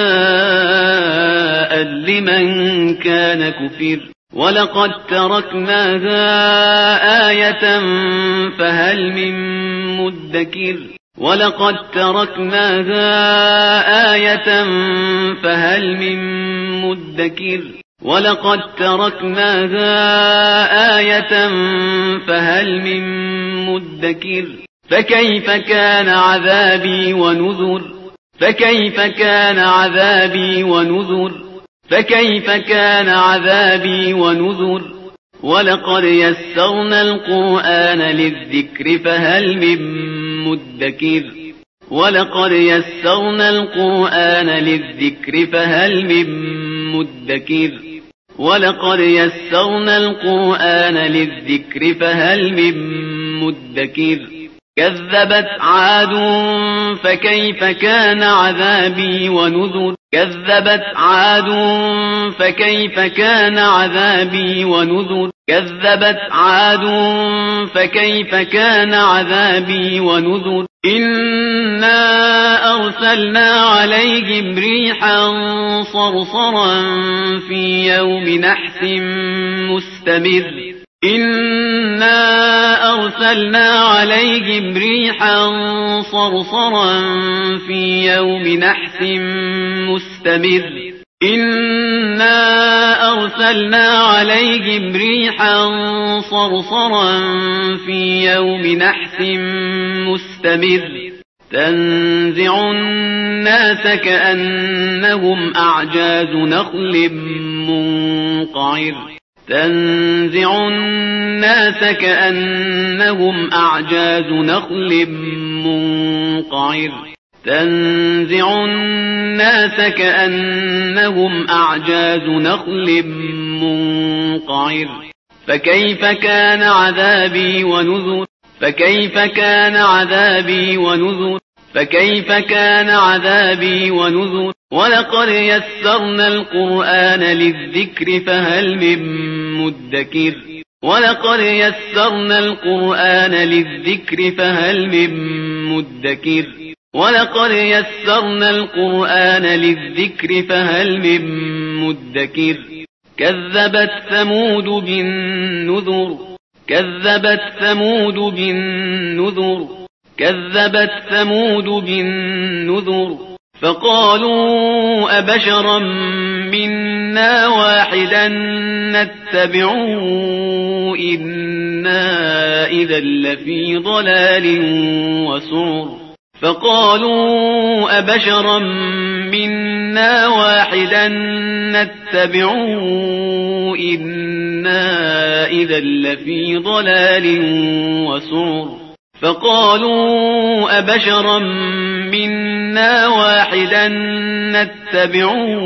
جزاء لمن كان كفر ولقد تركناها آية فهل من مدكر ولقد تركناها آية فهل من مدكر ولقد تركناها آية فهل من مدكر فكيف كان عذابي ونذر فكيف كان عذابي ونذر فكيف كان عذابي ونذر ولقد يسرنا القرآن للذكر فهل من مدكر ولقد يسرنا القرآن للذكر فهل من مدكر ولقد يسرنا القرآن للذكر فهل من مدكر كذبت عاد فكيف كان عذابي ونذر كذبت عاد فكيف كان عذابي ونذر كذبت عاد فكيف كان عذابي ونذر إنا أرسلنا عليهم ريحا صرصرا في يوم نحس مستمر إنا أرسلنا عليهم ريحا صرصرا في يوم نحس مستمر إنا أرسلنا عليهم ريحا صرصرا في يوم نحس مستمر تنزع الناس كأنهم أعجاز نخل منقعر تنزع الناس كأنهم أعجاز نخل منقعر تنزع الناس كأنهم أعجاز نخل منقعر فكيف كان عذابي ونذر فكيف كان عذابي ونذر فكيف كان عذابي ونذر ولقد يسرنا القرآن للذكر فهل من مدكر ولقد يسرنا القرآن للذكر فهل من مدكر ولقد يسرنا القرآن للذكر فهل من مدكر كذبت ثمود بالنذر كذبت ثمود بالنذر كذبت ثمود بالنذر فقالوا أبشرا منا واحدا نتبعه إنا إذا لفي ضلال وسعر فقالوا أبشرا منا واحدا نتبعه إنا إذا لفي ضلال وسعر فقالوا أبشرا منا واحدا نتبعه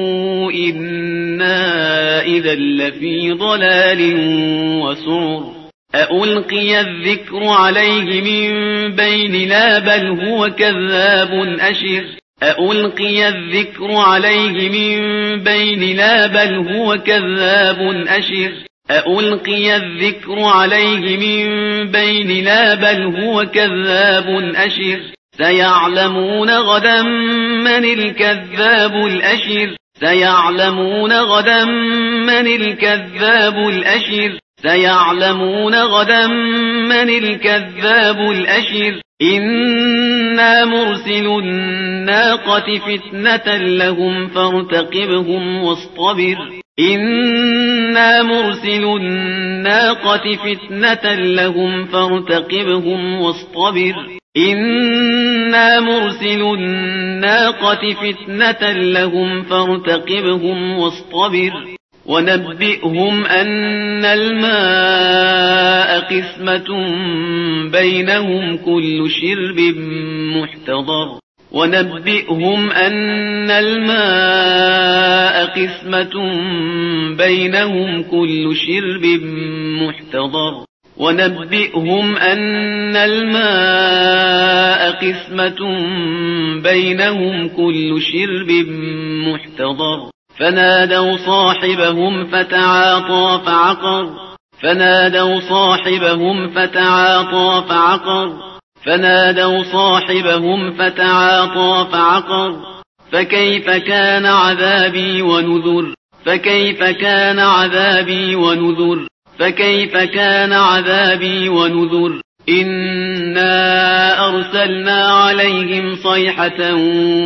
إنا إذا لفي ضلال وسعر أألقي الذكر عليه من بيننا بل هو كذاب أشر أألقي الذكر عليه من بيننا بل هو كذاب أشر أألقي الذكر عليه من بيننا بل هو كذاب أشر سيعلمون غدا من الكذاب الأشر سيعلمون غدا من الكذاب الأشر سيعلمون غدا من الكذاب الأشر إنا مرسل الناقة فتنة لهم فارتقبهم واصطبر إنا مرسل الناقة فتنة لهم فارتقبهم واصطبر إنا مرسل الناقة فتنة لهم فارتقبهم واصطبر ونبئهم أن الماء قسمة بينهم كل شرب محتضر ونبئهم أن الماء قسمة بينهم كل شرب محتضر ونبئهم أن الماء قسمة بينهم كل شرب محتضر فنادوا صاحبهم فتعاطى فعقر فنادوا صاحبهم فتعاطى فعقر فنادوا صاحبهم فتعاطى فعقر فكيف كان عذابي ونذر فكيف كان عذابي ونذر فكيف كان عذابي ونذر إنا أرسلنا عليهم صيحة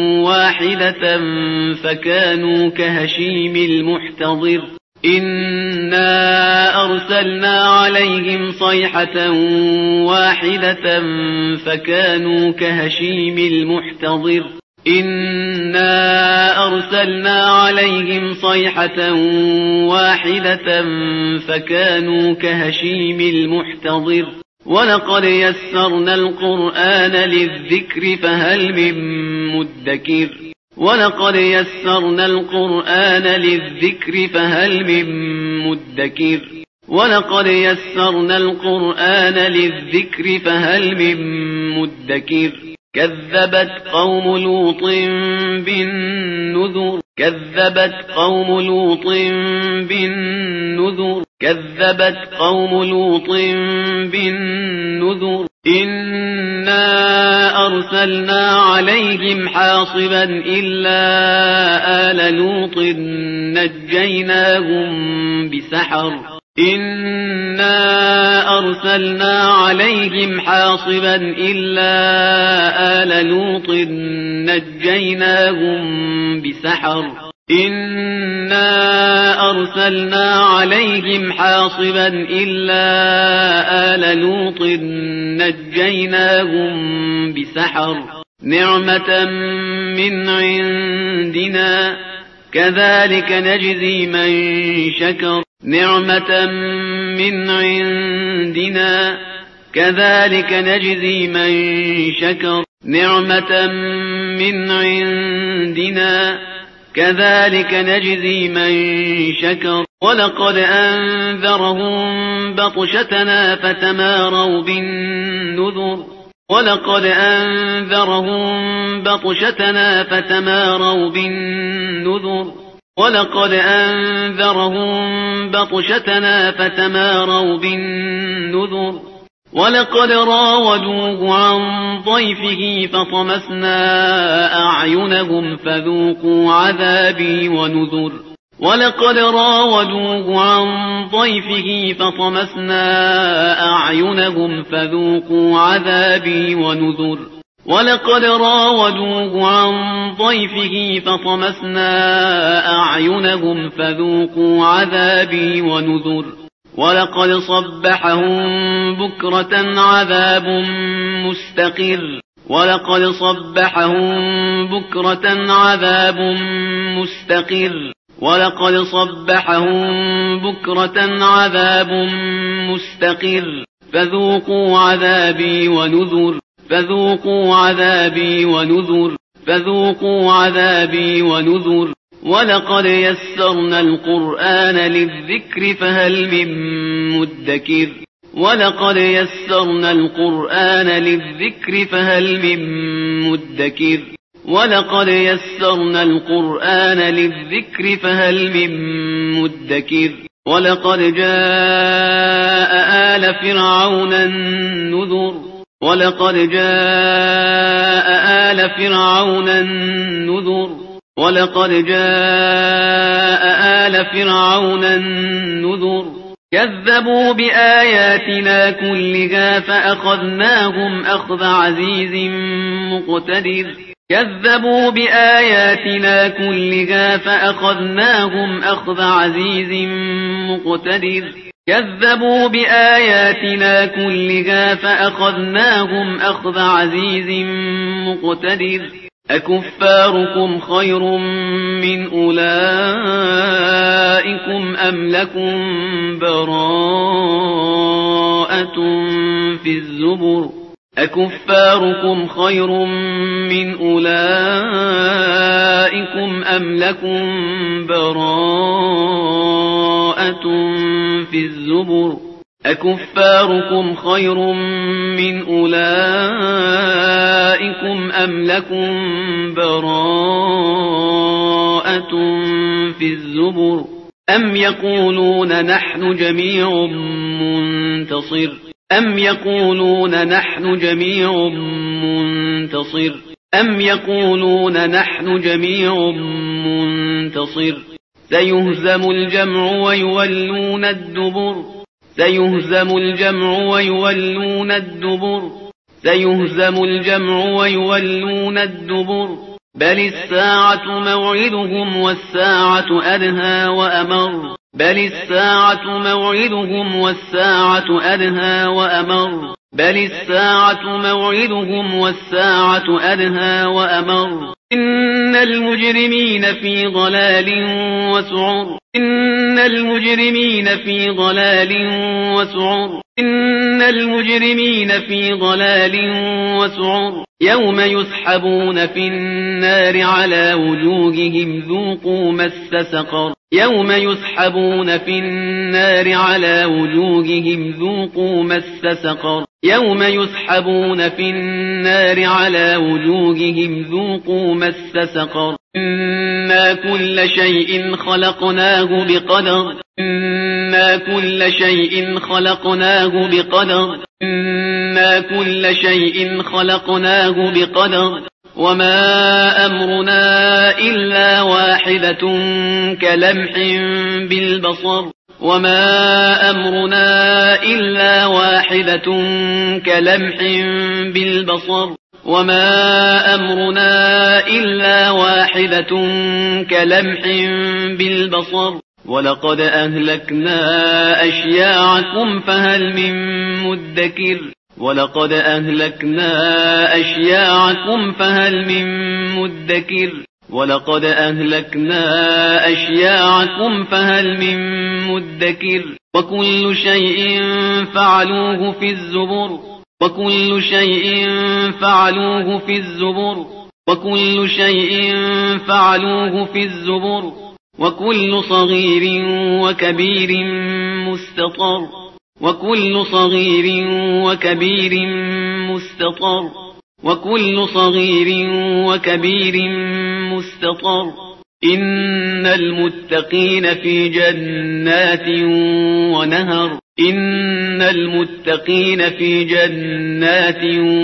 واحدة فكانوا كهشيم المحتضر إنا أرسلنا عليهم صيحة واحدة فكانوا كهشيم المحتضر إنا أرسلنا عليهم صيحة واحدة فكانوا كهشيم المحتضر ولقد يسرنا القرآن للذكر فهل من مدكر ولقد يسرنا القرآن للذكر فهل من مدكر ولقد يسرنا القرآن للذكر فهل من مدكر كذبت قوم لوط بالنذر كذبت قوم لوط بالنذر كذبت قوم لوط بالنذر إنا أرسلنا عليهم حاصبا إلا آل لوط نجيناهم بسحر إنا أرسلنا عليهم حاصبا إلا آل لوط نجيناهم بسحر إنا أرسلنا عليهم حاصبا إلا آل لوط نجيناهم بسحر نعمة من عندنا كذلك نجزي من شكر نعمة من عندنا كذلك نجزي من شكر نعمة من عندنا كذلك نجزي من شكر ولقد أنذرهم بطشتنا فتماروا بالنذر ولقد أنذرهم بطشتنا فتماروا بالنذر ولقد أنذرهم بطشتنا فتماروا بالنذر ولقد راودوه عن ضيفه فطمسنا أعينهم فذوقوا عذابي ونذر ولقد راودوه عن ضيفه فطمسنا أعينهم فذوقوا عذابي ونذر ولقد راودوه عن ضيفه فطمسنا أعينهم فذوقوا عذابي ونذر ولقد صبحهم بكرة عذاب مستقر ولقد صبحهم بكرة عذاب مستقر ولقد صبحهم بكرة عذاب مستقر فذوقوا عذابي ونذر فذوقوا عذابي ونذر فذوقوا عذابي ونذر ولقد يسرنا القرآن للذكر فهل من مدكر ولقد يسرنا القرآن للذكر فهل من مدكر ولقد يسرنا القرآن للذكر فهل من مدكر ولقد جاء آل فرعون النذر ولقد جاء آل فرعون النذر ولقد جاء آل فرعون النذر كذبوا بآياتنا كلها فأخذناهم أخذ عزيز مقتدر كذبوا بآياتنا كلها فأخذناهم أخذ عزيز مقتدر كذبوا بآياتنا كلها فأخذناهم أخذ عزيز مقتدر أكفاركم خير من أولئكم أم لكم براءة في الزبر أكفاركم خير من أولئكم أم لكم براءة في الزبر أكفاركم خير من أولئكم أم لكم براءة في الزبر أم يقولون نحن جميع منتصر أم يقولون نحن جميع منتصر أم يقولون نحن جميع منتصر سيهزم الجمع ويولون الدبر سيهزم الجمع ويولون الدبر سيهزم الجمع ويولون الدبر بل الساعة موعدهم والساعة أدهى وأمر بل الساعة موعدهم والساعة أدهى وأمر بل الساعة موعدهم والساعة أدهى وأمر إن المجرمين في ضلال وسعر إن المجرمين في ضلال وسعر إن المجرمين في ضلال وسعر يوم يسحبون في النار على وجوههم ذوقوا مس سقر يوم يسحبون في النار على وجوههم ذوقوا مس سقر يوم يسحبون في النار على وجوههم ذوقوا مس سقر إنا كل شيء خلقناه بقدر إنا كل شيء خلقناه بقدر إنا كل شيء خلقناه بقدر وما أمرنا إلا واحدة كلمح بالبصر وما أمرنا إلا واحدة كلمح بالبصر وما أمرنا إلا واحدة كلمح بالبصر ولقد أهلكنا أشياعكم فهل من مدكر ولقد أهلكنا أشياعكم فهل من مدكر ولقد أهلكنا أشياعكم فهل من مدكر وكل شيء فعلوه في الزبر وكل شيء فعلوه في الزبر وكل شيء فعلوه في الزبر وكل صغير وكبير مستطر وكل صغير وكبير مستطر وكل صغير وكبير مستطر إن المتقين في جنات ونهر إن المتقين في جنات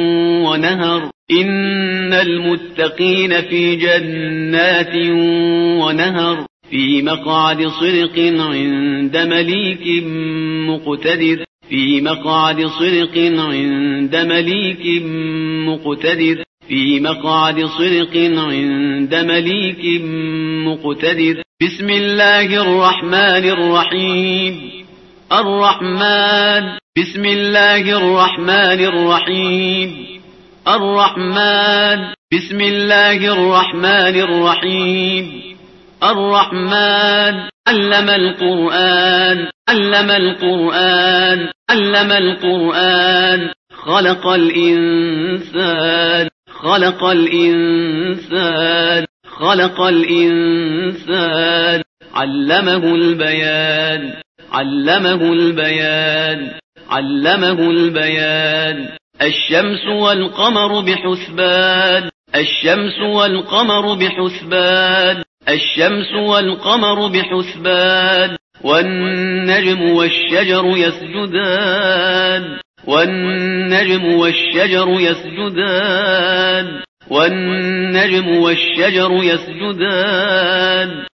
ونهر إن المتقين في جنات ونهر في مقعد صدق عند مليك مقتدر في مقعد صدق عند مليك مقتدر في مقعد صدق عند مليك مقتدر. بسم الله الرحمن الرحيم. الرحمن. بسم الله الرحمن الرحيم. الرحمن. بسم الله الرحمن الرحيم. الرحمن. علم القرآن. علم القرآن. علم القرآن. خلق الإنسان. خلق الإنسان. خلق الإنسان. علمه البيان. علمه البيان. علمه البيان. الشمس والقمر بحسبان. الشمس والقمر بحسبان. الشمس والقمر بحسبان. والنجم والشجر يسجدان. والنجم والشجر يسجدان. والنجم والشجر يسجدان.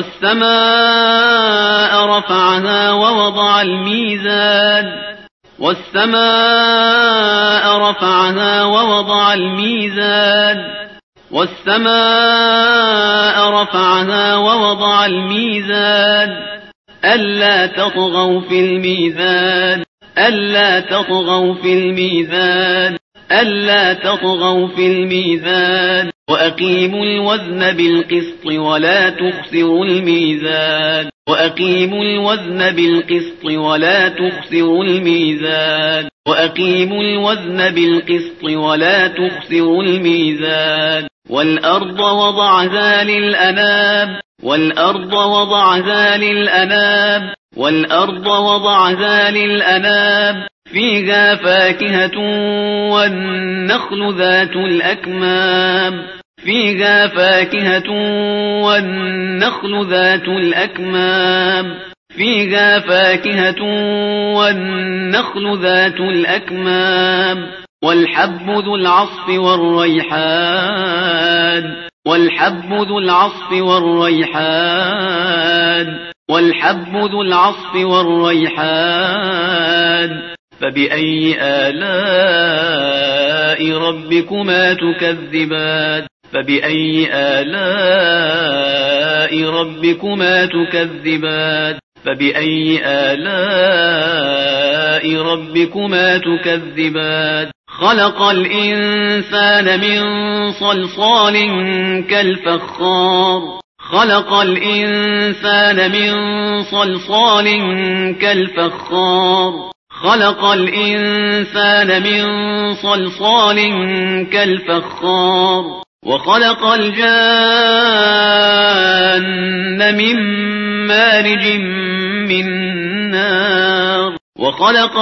والسماء رفعها ووضع الميزان. والسماء رفعها ووضع الميزان. والسماء رفعها ووضع الميزان. ألا تطغوا في الميزان. ألا تطغوا في الميزان. ألا تطغوا في الميزان. وأقيموا الوزن بالقسط ولا تخسروا الميزان. وأقيموا الوزن بالقسط ولا تخسروا الميزان. وأقيموا الوزن بالقسط ولا تخسروا الميزان. والأرض وضعها للأنام. والأرض وضعها للأنام. والأرض وضعها للأنام. فيها فاكهة والنخل ذات الأكمام. فيها فاكهة والنخل ذات الأكمام. فيها فاكهة والنخل ذات الأكمام. والحب ذو العصف والريحان. والحب ذو العصف والريحان. والحب ذو العصف والريحان. فبأي آلاء ربكما تكذبان. فبأي آلاء ربكما تكذبان. فبأي آلاء ربكما تكذبان. خلق الإنسان من صلصال كالفخار. خلق الإنسان من صلصال كالفخار. خلق الإنسان من صلصال كالفخار. وخلق الجان من مارج من نار. وخلق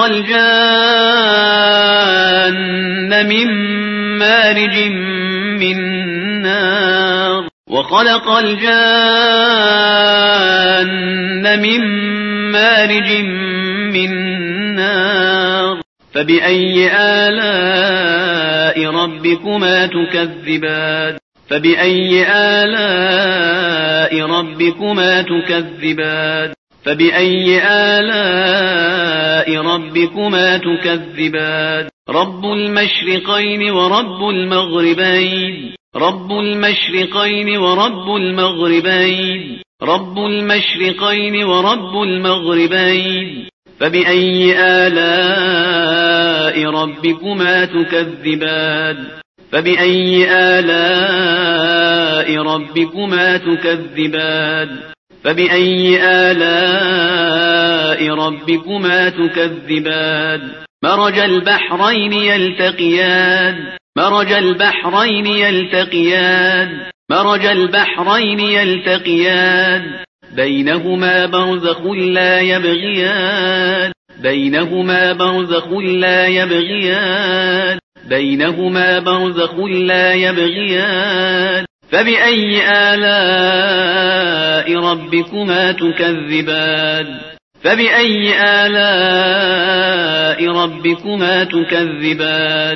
الجان من مارج من نار. وخلق الجان من مارج من نار. فبأي آلاء ربكما تكذبان. فبأي آلاء ربكما تكذبان. فبأي آلاء ربكما تكذبان. رب المشرقين ورب المغربين. رب المشرقين ورب المغربين. رب المشرقين ورب المغربين. فبأي آلاء ربكما تكذبان. فبأي آلاء ربكما تكذبان. فبأي آلاء ربكما تكذبان. مرج البحرين يلتقيان. مرج البحرين يلتقيان. مرج البحرين يلتقيان. بينهما برزخ لا يبغيان. بينهما برزخ لا يبغيان. بينهما برزخ لا يبغيان. فبأي آلاء ربكما تكذبان. فبأي آلاء ربكما تكذبان.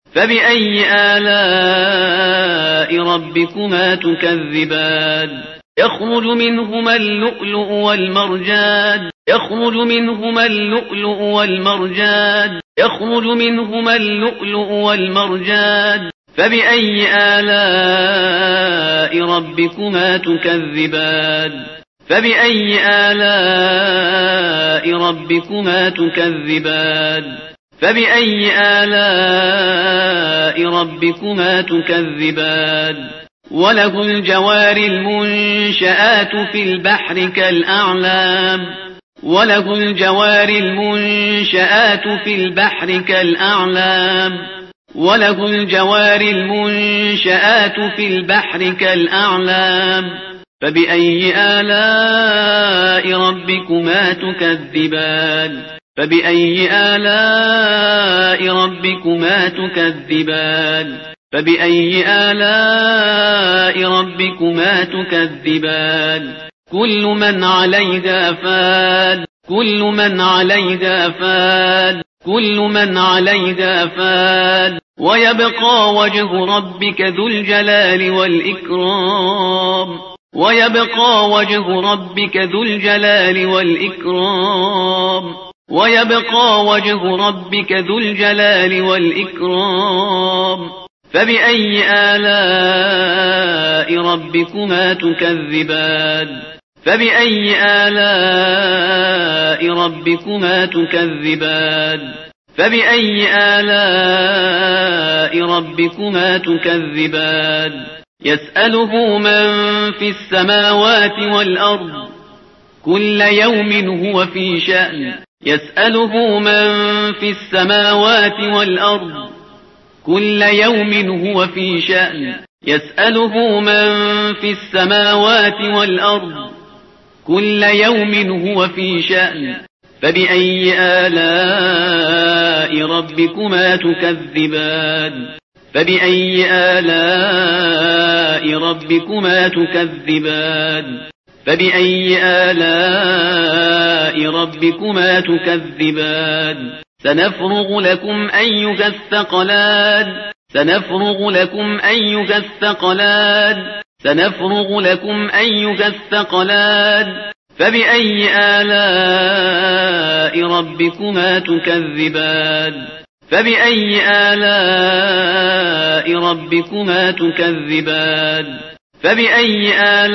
فبأي آلاء ربكما تكذبان. يخرج منهما اللؤلؤ والمرجان يخرج منهما اللؤلؤ والمرجان يخرج منهما اللؤلؤ والمرجان فبأي آلاء ربكما تكذبان فبأي آلاء ربكما تكذبان فبأي آلاء ربكما تكذبان وله الجوار المنشآت في البحر كالأعلام وله الجوار المنشآت في البحر كالأعلام وله الجوار المنشآت في البحر كالأعلام فبأي آلاء ربكما تكذبان فبأي آلاء ربكما تكذبان فبأي آلاء ربكما تكذبان كل من عليها فان كل من عليها فان كل من عليها فان ويبقى وجه ربك ذو الجلال والإكرام ويبقى وجه ربك ذو الجلال والإكرام ويبقى وجه ربك ذو الجلال والإكرام فبأي آلاء ربكما تكذبان فبأي آلاء ربكما تكذبان فبأي آلاء ربكما تكذبان يسأله من في السماوات والأرض كل يوم هو في شأن يسأله من في السماوات والأرض كل يوم هو في شأن يسأله من في السماوات والأرض كل يوم هو في شأن فبأي آلاء ربكما تكذبان فبأي آلاء ربكما تكذبان فبأي آلاء ربكما تكذبان سنفرغ لكم أيها الثقلان سنفرغ لكم أيها الثقلان سنفرغ لكم أيها الثقلان فبأي آلاء ربكما تكذبان فبأي آلاء ربكما تكذبان فبأي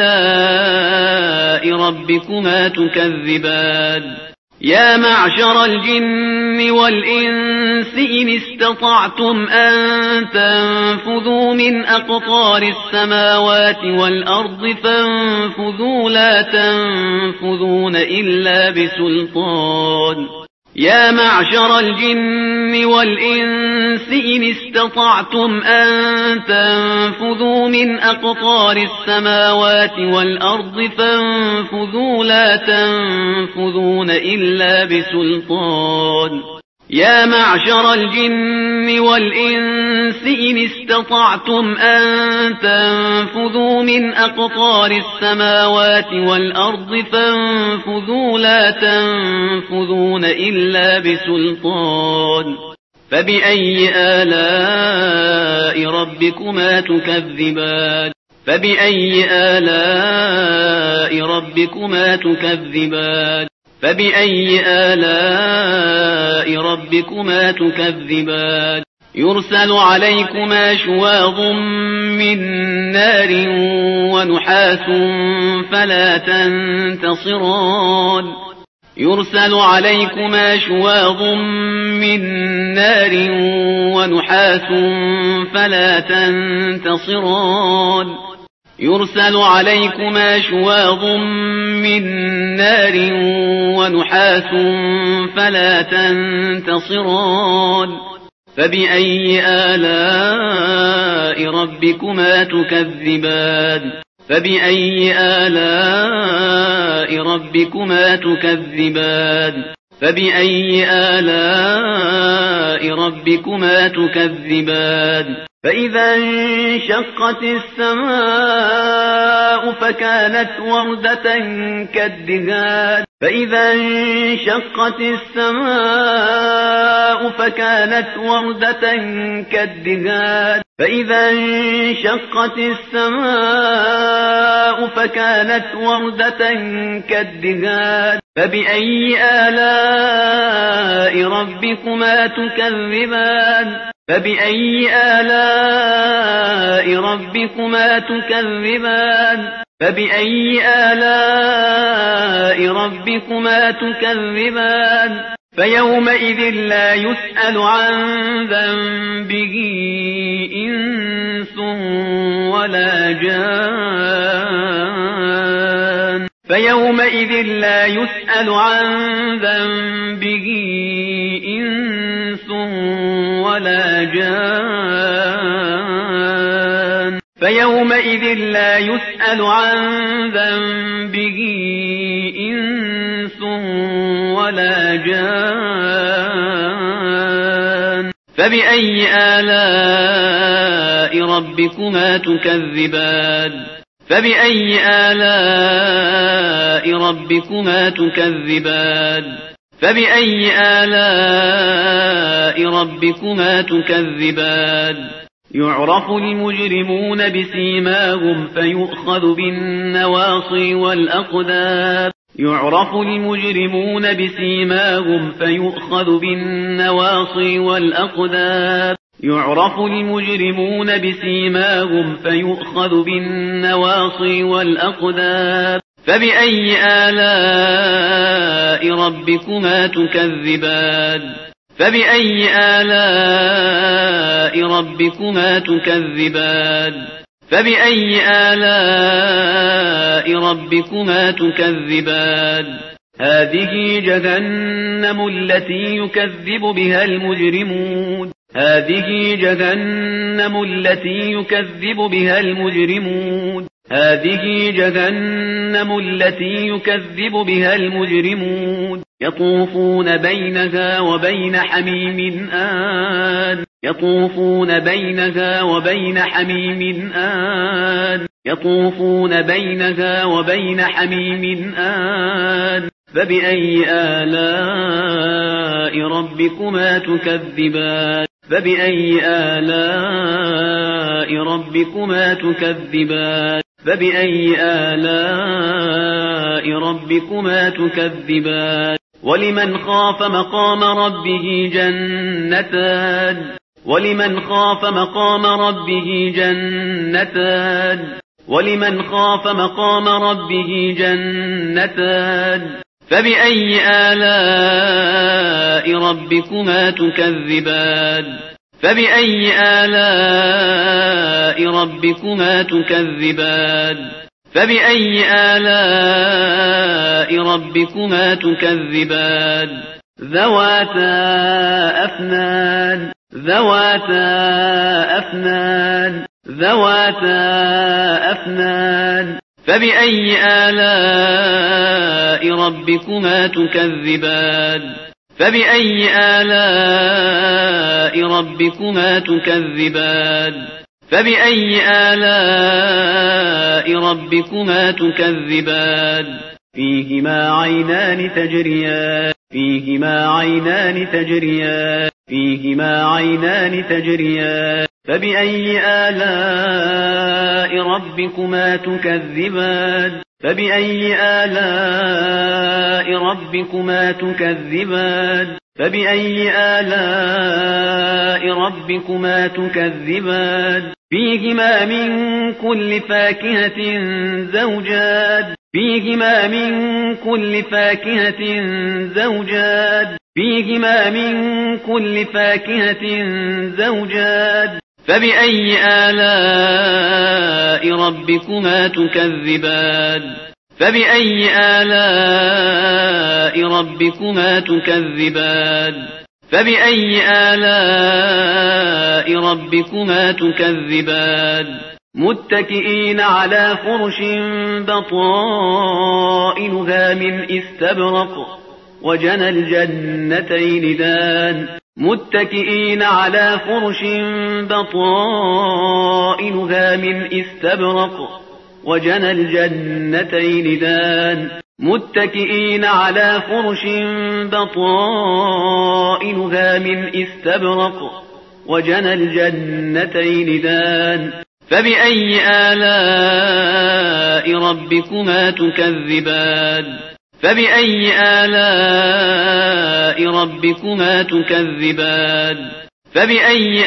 آلاء ربكما تكذبان يا معشر الجن والإنس إن استطعتم أن تنفذوا من أقطار السماوات والأرض فانفذوا لا تنفذون إلا بسلطان يا معشر الجن والإنس إن استطعتم أن تنفذوا من أقطار السماوات والأرض فانفذوا لا تنفذون إلا بسلطان يا معشر الجن والإنس إن استطعتم أن تنفذوا من أقطار السماوات والأرض فانفذوا لا تنفذون إلا بسلطان فبأي آلاء ربكما تكذبان فبأي آلاء ربكما تكذبان فبأي آلاء ربكما تكذبان يرسل عليكما شواظ من نار ونحاس فلا تنتصران يرسل عليكما شواظ من نار ونحاس فلا تنتصران يرسل عليكما شواظ من نار ونحاس فلا تنتصران فبأي آلاء ربكما تكذبان فبأي آلاء ربكما تكذبان فبأي آلاء ربكما تكذبان فإذا انشقت السماء فكانت وردة كالدهان فإذا انشقت السماء فكانت وردة كالدهان فإذا انشقت السماء فكانت وردة كالدهان فبأي آلاء ربكما تكذبان فبأي آلاء ربكما تكذبان فبأي آلاء ربكما تكذبان فيومئذ لا يسأل عن ذنبه إنس ولا جان فيومئذ لا يسأل عن ذنبه إنس ولا جان فيومئذ لا يسأل عن ذنبه إنس ولا جان فبأي آلاء ربكما تكذبان فبأي آلاء ربكما تكذبان فبأي آلاء ربكما تكذبان يعرف المجرمون بسيماهم فيؤخذ بالنواصي والأقدام يعرف المجرمون بسيماهم فيؤخذ بالنواصي والأقدام يعرف المجرمون بسيماهم فيؤخذ بالنواصي والأقدام فبأي آلاء ربكما تكذبان فبأي آلاء ربكما تكذبان فبأي آلاء ربكما تكذبان هذه جهنم التي يكذب بها المجرمون هذه جهنم التي يكذب بها المجرمون هذه جهنم التي يكذب بها المجرمون يطوفون بينها وبين حميم آن يطوفون بينها وبين حميم آن يطوفون بينها وبين حميم آن فبأي آلاء ربكما تكذبان فبأي آلاء ربكما تكذبان فبأي آلاء ربكما تكذبان ولمن خاف مقام ربه جنتان ولمن خاف مقام ربه جنتان ولمن خاف مقام ربه جنتان فبأي آلاء ربكما تكذبان فبأي آلاء ربكما تكذبان فبأي آلاء ربكما تكذبان ذواتا أفنان ذواتا أفنان ذواتا أفنان فبأي آلاء ربكما تكذبان فبأي آلاء ربكما تكذبان فبأي آلاء ربكما تكذبان فيهما عينان تجريان فيهما عينان تجريان فيهما عينان تجريان فبأي آلاء ربكما تكذبان فبأي آلاء ربكما تكذبان فبأي آلاء ربكما تكذبان فيهما من كل فاكهة زوجان فيهما من كل فاكهة زوجان فيهما من كل فاكهة زوجان فبأي آلاء ربكما تكذبان فبأي آلاء ربكما تكذبان فبأي آلاء ربكما تكذبان متكئين على فرش بطائنها من استبرق وجنى الجنتين دان متكئين على فرش بطائنها من استبرق وجنى الجنتين دان متكئين على فرش بطائنها من استبرق وجنى الجنتين دان فبأي آلاء ربكما تكذبان فبأي آلاء ربكما تكذبان فبأي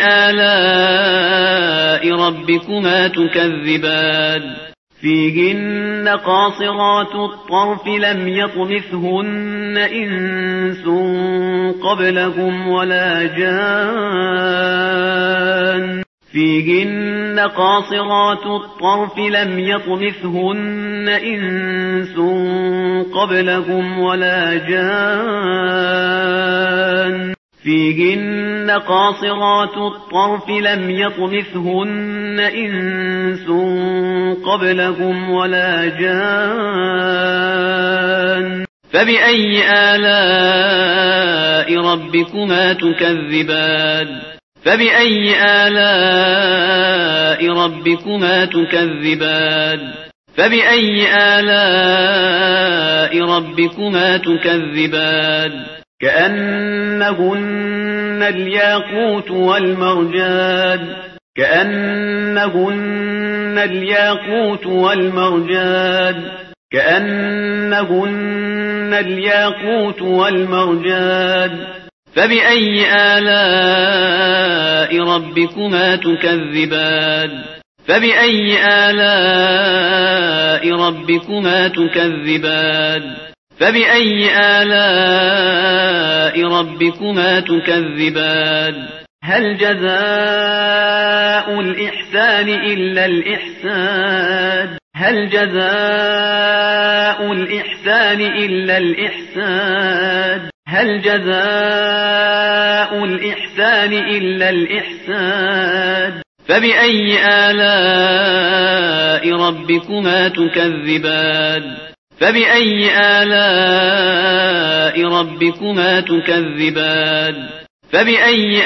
آلاء ربكما تكذبان فيهن قاصرات الطرف لم يطمثهن إنس قبلهم ولا جان فيهن قاصرات الطرف لم يطمثهن إنس قبلهم ولا جان فيهن قاصرات الطرف لم يطمثهن إنس قبلهم ولا جان فبأي آلاء ربكما تكذبان فبأي آلاء ربكما تكذبان فبأي آلاء ربكما تكذبان كأنهن الياقوت والمرجان كأنهن الياقوت والمرجان كأنهن الياقوت والمرجان فبأي آلاء ربكما تكذبان فبأي آلاء ربكما تكذبان فبأي آلاء ربكما تكذبان هل جزاء الإحسان إلا الإحسان هل جزاء الإحسان إلا الإحسان هل جزاء الإحسان إلا الإحسان فبأي آلاء ربكما تكذبان فبأي آلاء ربكما تكذبان فبأي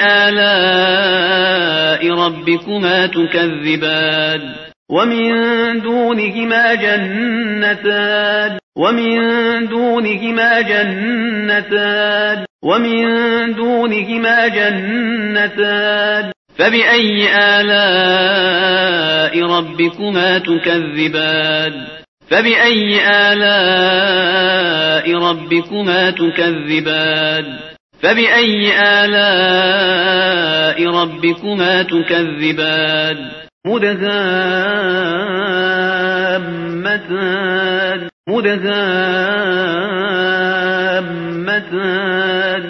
آلاء ربكما تكذبان ومن دونهما جنتان ومن دونهما جنتان ومن دونهما جنتان فبأي آلاء ربكما تكذبان فبأي آلاء ربكما تكذبان فبأي آلاء ربكما تكذبان مدهامتان مدهامتان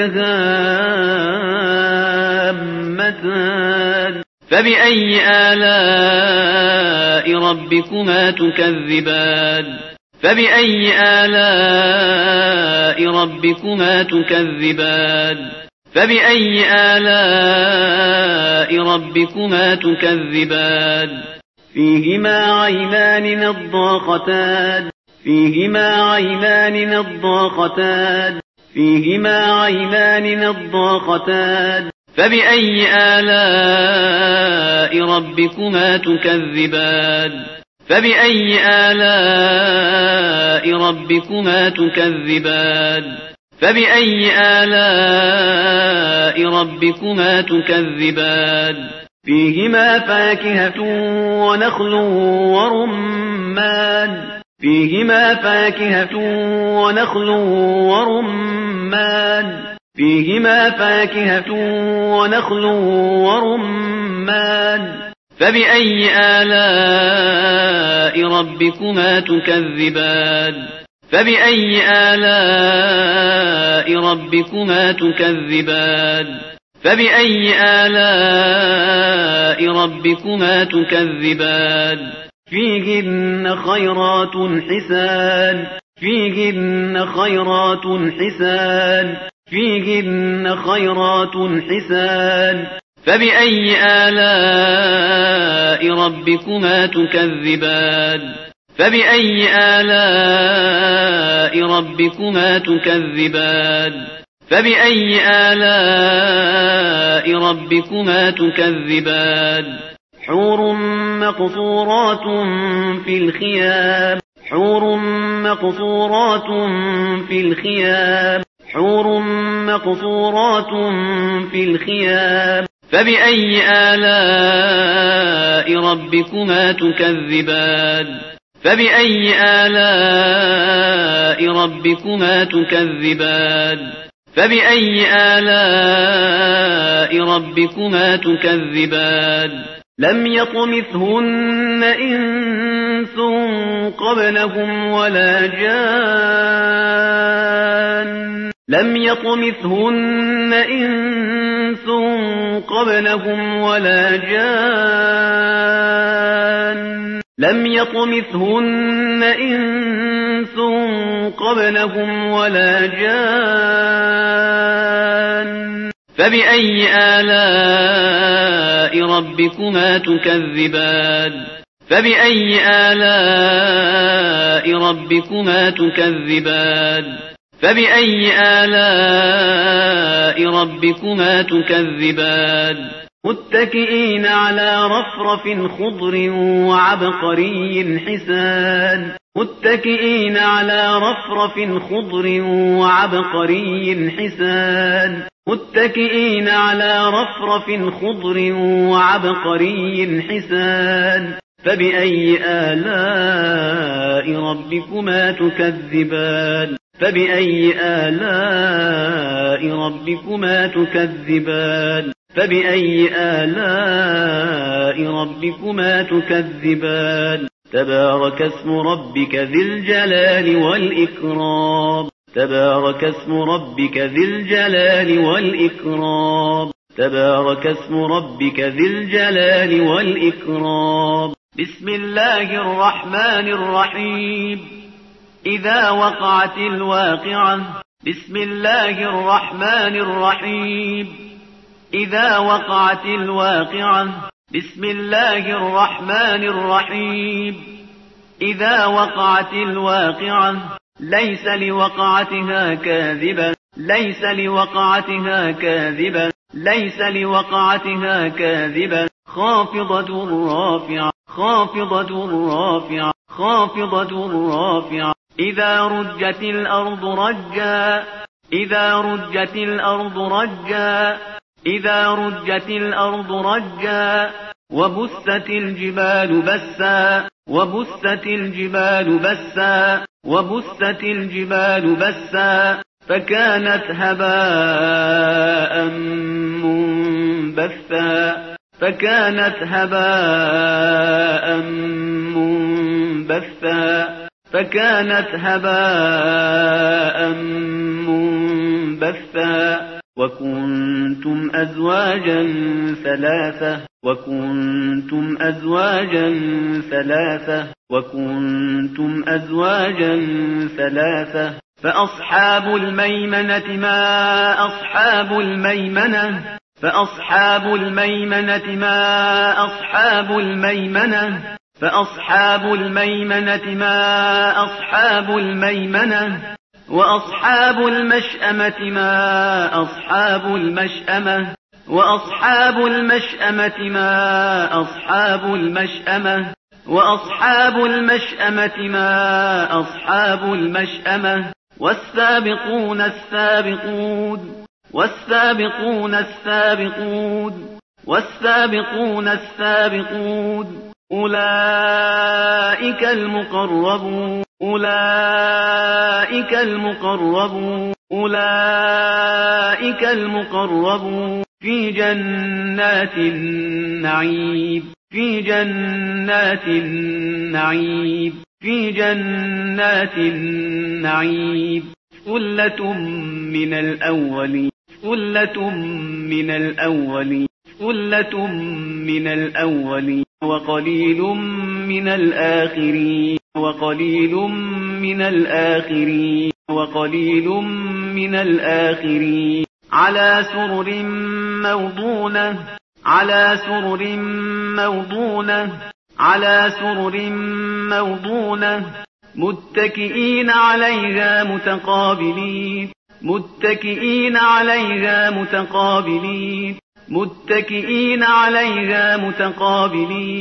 مدهامتان فبأي آلاء ربكما تكذبان فبأي آلاء ربكما تكذبان فبأي آلاء ربكما تكذبان فيهما عينان نضاختان فيهما عينان نضاختان فيهما عينان نضاختان فبأي آلاء ربكما تكذبان فبأي آلاء ربكما تكذبان فبأي آلاء ربكما تكذبان فيهما فاكهة ونخل ورمان فيهما فاكهة ونخل ورمان فيهما فاكهة ونخل ورمان فبأي آلاء ربكما تكذبان فبأي آلاء ربكما تكذبان فبأي آلاء ربكما تكذبان فيهن خيرات حسان فيهن خيرات حسان فيهن خيرات حسان فبأي آلاء ربكما تكذبان فبأي آلاء ربكما تكذبان فبأي آلاء ربكما تكذبان حور مقصورات في الخيام حور مقصورات في الخيام حور مقصورات في الخيام فبأي آلاء ربكما تكذبان فبأي آلاء ربكما تكذبان فبأي آلاء ربكما تكذبان لم يطمثهن إنس قبلهم ولا جان لم يطمثهن إنس قبلهم ولا جان لم يطمثهن إنس قبلهم ولا جان فبأي آلاء ربكما تكذبان فبأي آلاء ربكما تكذبان فبأي آلاء ربكما تكذبان متكئين على رفرف خضر وعبقري حسان متكئين على رفرف خضر وعبقري حسان متكئين على رفرف خضر وعبقري حسان فبأي آلاء ربكما تكذبان فبأي آلاء ربكما تكذبان فبأي آلاء ربكما تكذبان تبارك اسم ربك ذي الجلال والإكرام تبارك اسم ربك ذي الجلال والإكرام تبارك اسم ربك ذي الجلال والإكرام بسم الله الرحمن الرحيم إذا وقعت الواقعة بسم الله الرحمن الرحيم إذا وقعت الواقعة بسم الله الرحمن الرحيم إذا وقعت الواقعة ليس لوقعتها كاذبة ليس لوقعتها كاذبة ليس لوقعتها كاذبة خافضة رافعة خافضة رافعة خافضة رافعة إذا رجت الأرض رجا إذا رجت الأرض رجا إذا رجت الأرض رجا وبست الجبال بسا وبست الجبال بسا وبست الجبال بسا فكانت هباء منبثا فكانت هباء منبثا فكانت هباء منبثا وكنتم أزواجا ثلاثة وكنتم أزواجا ثلاثة وكنتم أزواجا ثلاثة فأصحاب الميمنة ما أصحاب الميمنة فأصحاب الميمنة ما أصحاب الميمنة فأصحاب الميمنة ما أصحاب الميمنة وأصحاب المشأمة ما أصحاب المشأمة وأصحاب المشأمة ما أصحاب المشأمة وأصحاب المشأمة ما أصحاب المشأمة والسابقون السابقون والسابقون السابقون والسابقون السابقون أولئك المقربون أولئك المقربون أولئك المقربون في جنات النعيم في جنات النعيم في جنات النعيم ثلة من الأولين ثلة من الأولين ثلة من الأولين وقليل من الآخرين وقليل من الآخرين وقليل من الآخرين على سرر موضونة على سرر موضونة على سرر موضونة متكئين عليها متقابلين متكئين عليها متقابلين متكئين عليها متقابلين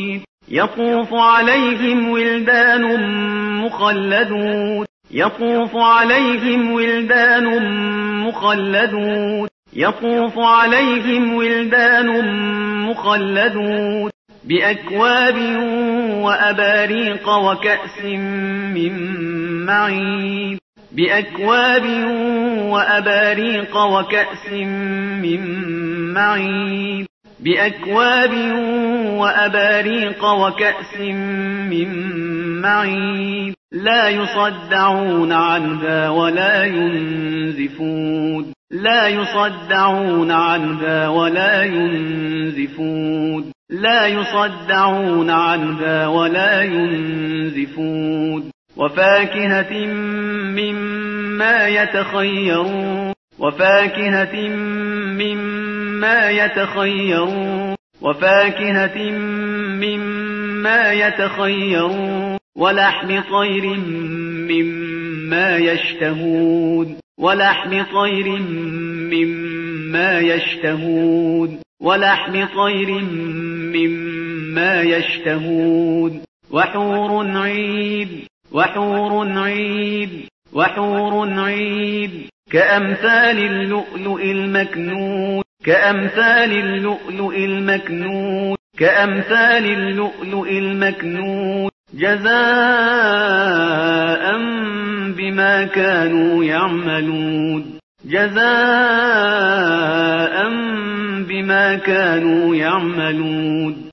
يطوف عليهم ولدان مخلدون يطوف عليهم ولدان مخلدون يطوف عليهم ولدان مخلدون بأكواب وأباريق وكأس من معين بأكواب وأباريق وكأس من معين بأكواب وأباريق وكأس من معين لا يصدعون عنها ولا ينزفون لا يصدعون عنها ولا ينزفون لا يصدعون عنها ولا ينزفون وفاكهة مما يتخيرون وفاكهة مما يتخيرون وفاكهة مما يتخيرون ولحم طير مما يشتهون ولحم طير مما يشتهون ولحم طير مما يشتهون وحور عيد وحور عيد وحور عيد كأمثال اللؤلؤ المكنون كأمثال اللؤلؤ المكنون كأمثال اللؤلؤ المكنون جزاء بما كانوا يعملون جزاء بما كانوا يعملون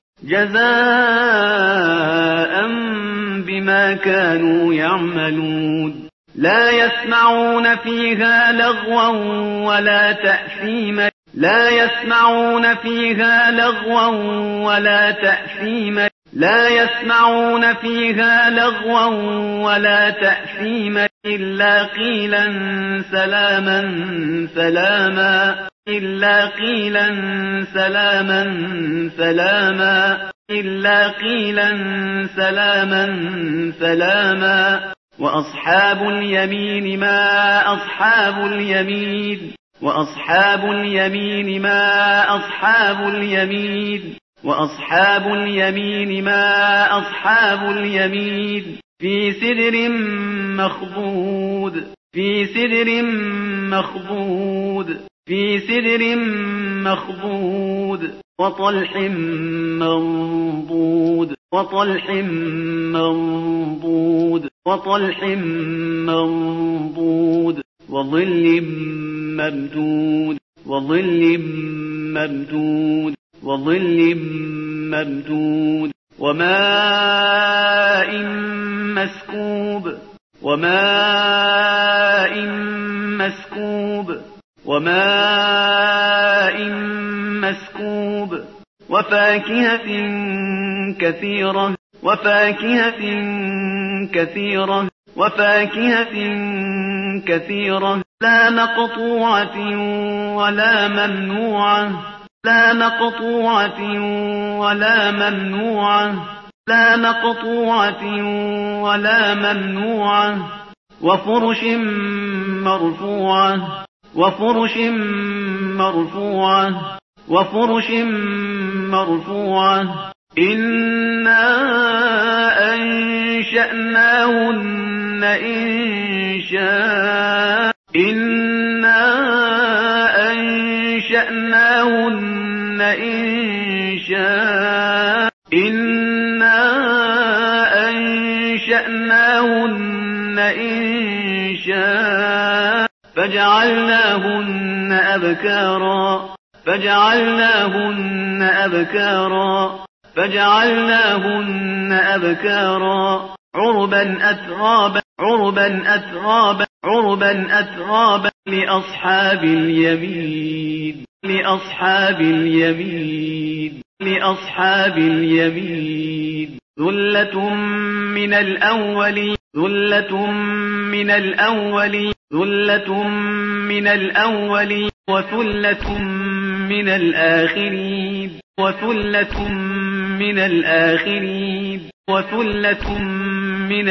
جزاء بما كانوا يعملون لا يسمعون فيها لغوا ولا تأثيما لا يسمعون فيها لغوا ولا تأثيما لا يسمعون فيها لغوا ولا تأثيما إلا قيلا سلاما سلاما إلا قيلا سلاما سلاما إلا قيلا سلاما سلاما وأصحاب اليمين ما أصحاب اليمين وأصحاب اليمين ما أصحاب اليمين وأصحاب اليمين ما أصحاب اليمين في سدر مخضود في سدر مخضود في سدر مخضود وطلح منضود وطلح منضود وطلح منضود وظل ممدود وظل ممدود وظل ممدود وماء مسكوب وماء مسكوب وماء مسكوب وفاكهة كثيرة وفاكهة كثيرة وفاكهة كثيرة لا مقطوعة ولا ممنوعة لا مقطوعة ولا ممنوعة لا مقطوعة ولا ممنوعة وفرش مرفوعة وفرش مرفوعة وفرش مرفوعة إنا أنشأناهن إنشاء إنا أنشأناهن إنشاء إنا أنشأناهن إنشاء فجعلناهن أبكارا فجعلناهن أبكارا فجعلناهن أبكارا عربا أترابا عربا أترابا عربا أترابا لأصحاب اليمين لأصحاب اليمين لأصحاب اليمين ثلة من الأولين ثلة من الأولين ثلة من الأولين وثلة من الآخرين وثلة من الآخرين وثلة من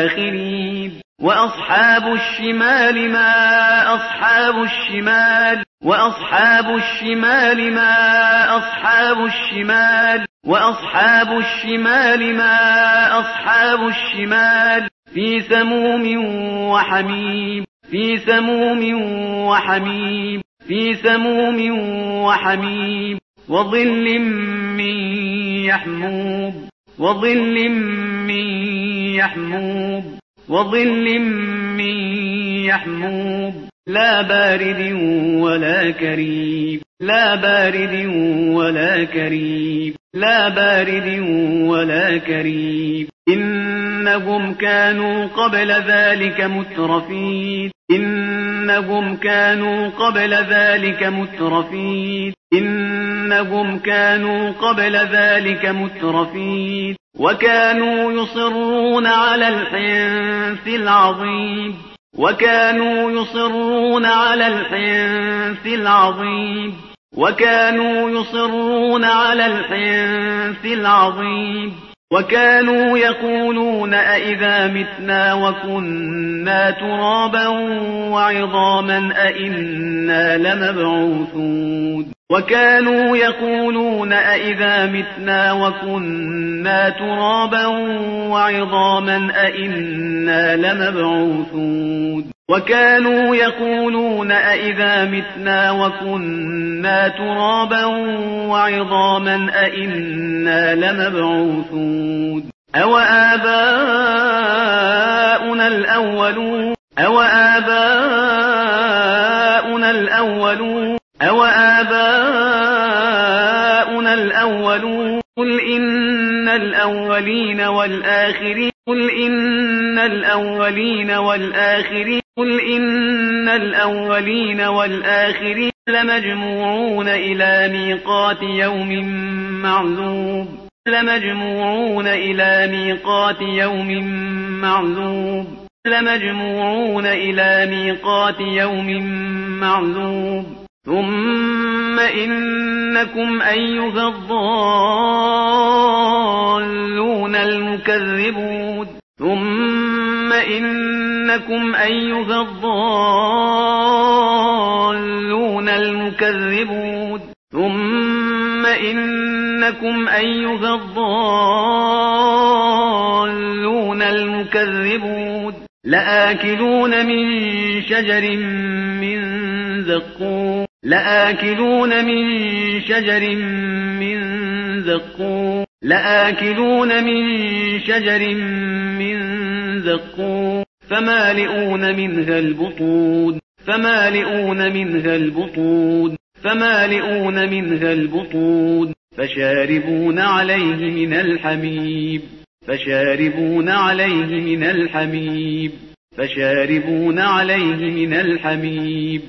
الآخرين وأصحاب الشمال ما أصحاب الشمال وأصحاب الشمال ما أصحاب الشمال وأصحاب الشمال ما أصحاب الشمال في سموم وحميم في سموم وحميم في سموم وحميم وظل من يحموم وظل من يحموم وظل من يحموم لا بارد ولا كريم لا بارد ولا كريم لا بارد ولا كريم إنهم كانوا قبل ذلك مترفين إنهم كانوا قبل ذلك مترفين إنهم كانوا قبل ذلك مترفين وكانوا يصرون على الحنث العظيم وكانوا يصرون على الحنث العظيم وكانوا يصرون على الحنث العظيم وكانوا يقولون أئذا متنا وكنا ترابا وعظاما أئنا لمبعوثون وكانوا يقولون أئذا متنا وكنا ترابا وعظاما أئنا لمبعوثون وكانوا يقولون أئذا متنا وكنا ترابا وعظاما أئنا لمبعوثون أو آباؤنا الأولون أو آباؤنا الأولون أو آباؤنا الأولون قل إن الأولين والآخرين قل إن الأولين والآخرين قل إن الأولين والآخرين لمجموعون إلى ميقات يوم معلوم لمجموعون إلى ميقات يوم معلوم لمجموعون إلى ميقات يوم معلوم ثم إنكم أيها الضالون المكذبون ثم إنكم أيها الضالون المكذبون ثم إنكم أيها الضالون المكذبون لآكلون من شجر من زقوم لآكلون من شجر من زقوم لآكلون من شجر من زقوم فمالئون منها البطون فمالئون منها البطون فمالئون منها البطون فشاربون عليه من الحميم فشاربون عليه من الحميم فشاربون عليه من الحميم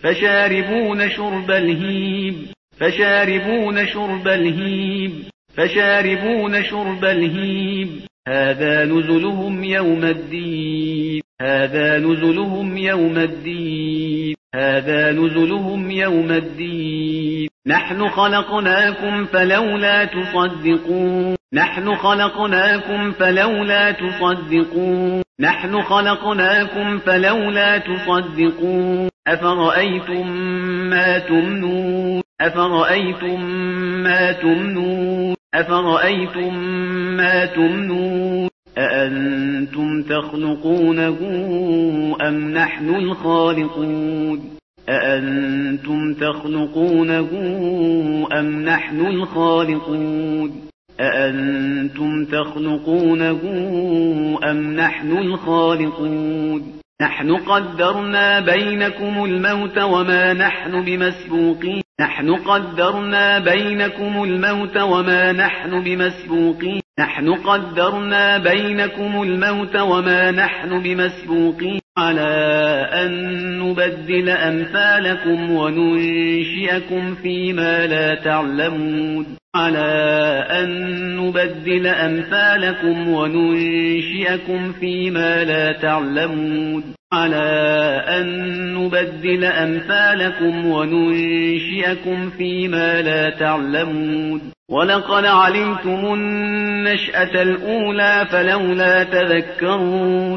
فشاربون شرب الهيم فشاربون شرب الهيم فشاربون شرب الهيم هذا نزلهم يوم الدين هذا نزلهم يوم الدين هذا نزلهم يوم الدين نحن خلقناكم فلولا تصدقون نحن خلقناكم فلولا تصدقون نحن خلقناكم فلولا تصدقون أفرأيتم ما تمنون أفرأيتم ما تمنون أفرأيتم ما تمنون أأنتم تخلقونه أم نحن الخالقون أأنتم تخلقونه أم نحن الخالقون أأنتم تخلقونه أم نحن الخالقون نحن قدرنا بينكم الموت وما نحن بمسبوقين نحن قدرنا بينكم الموت وما نحن بمسبوقين نحن قدرنا بينكم الموت وما نحن بمسبوقين على أن نبدل أمثالكم وننشئكم فيما لا تعلمون على أن نبدل أمثالكم وننشئكم فيما لا تعلمون على أن نبدل أمثالكم وننشئكم فيما لا تعلمون ولقد علمتم النشأة الأولى فلولا تذكرون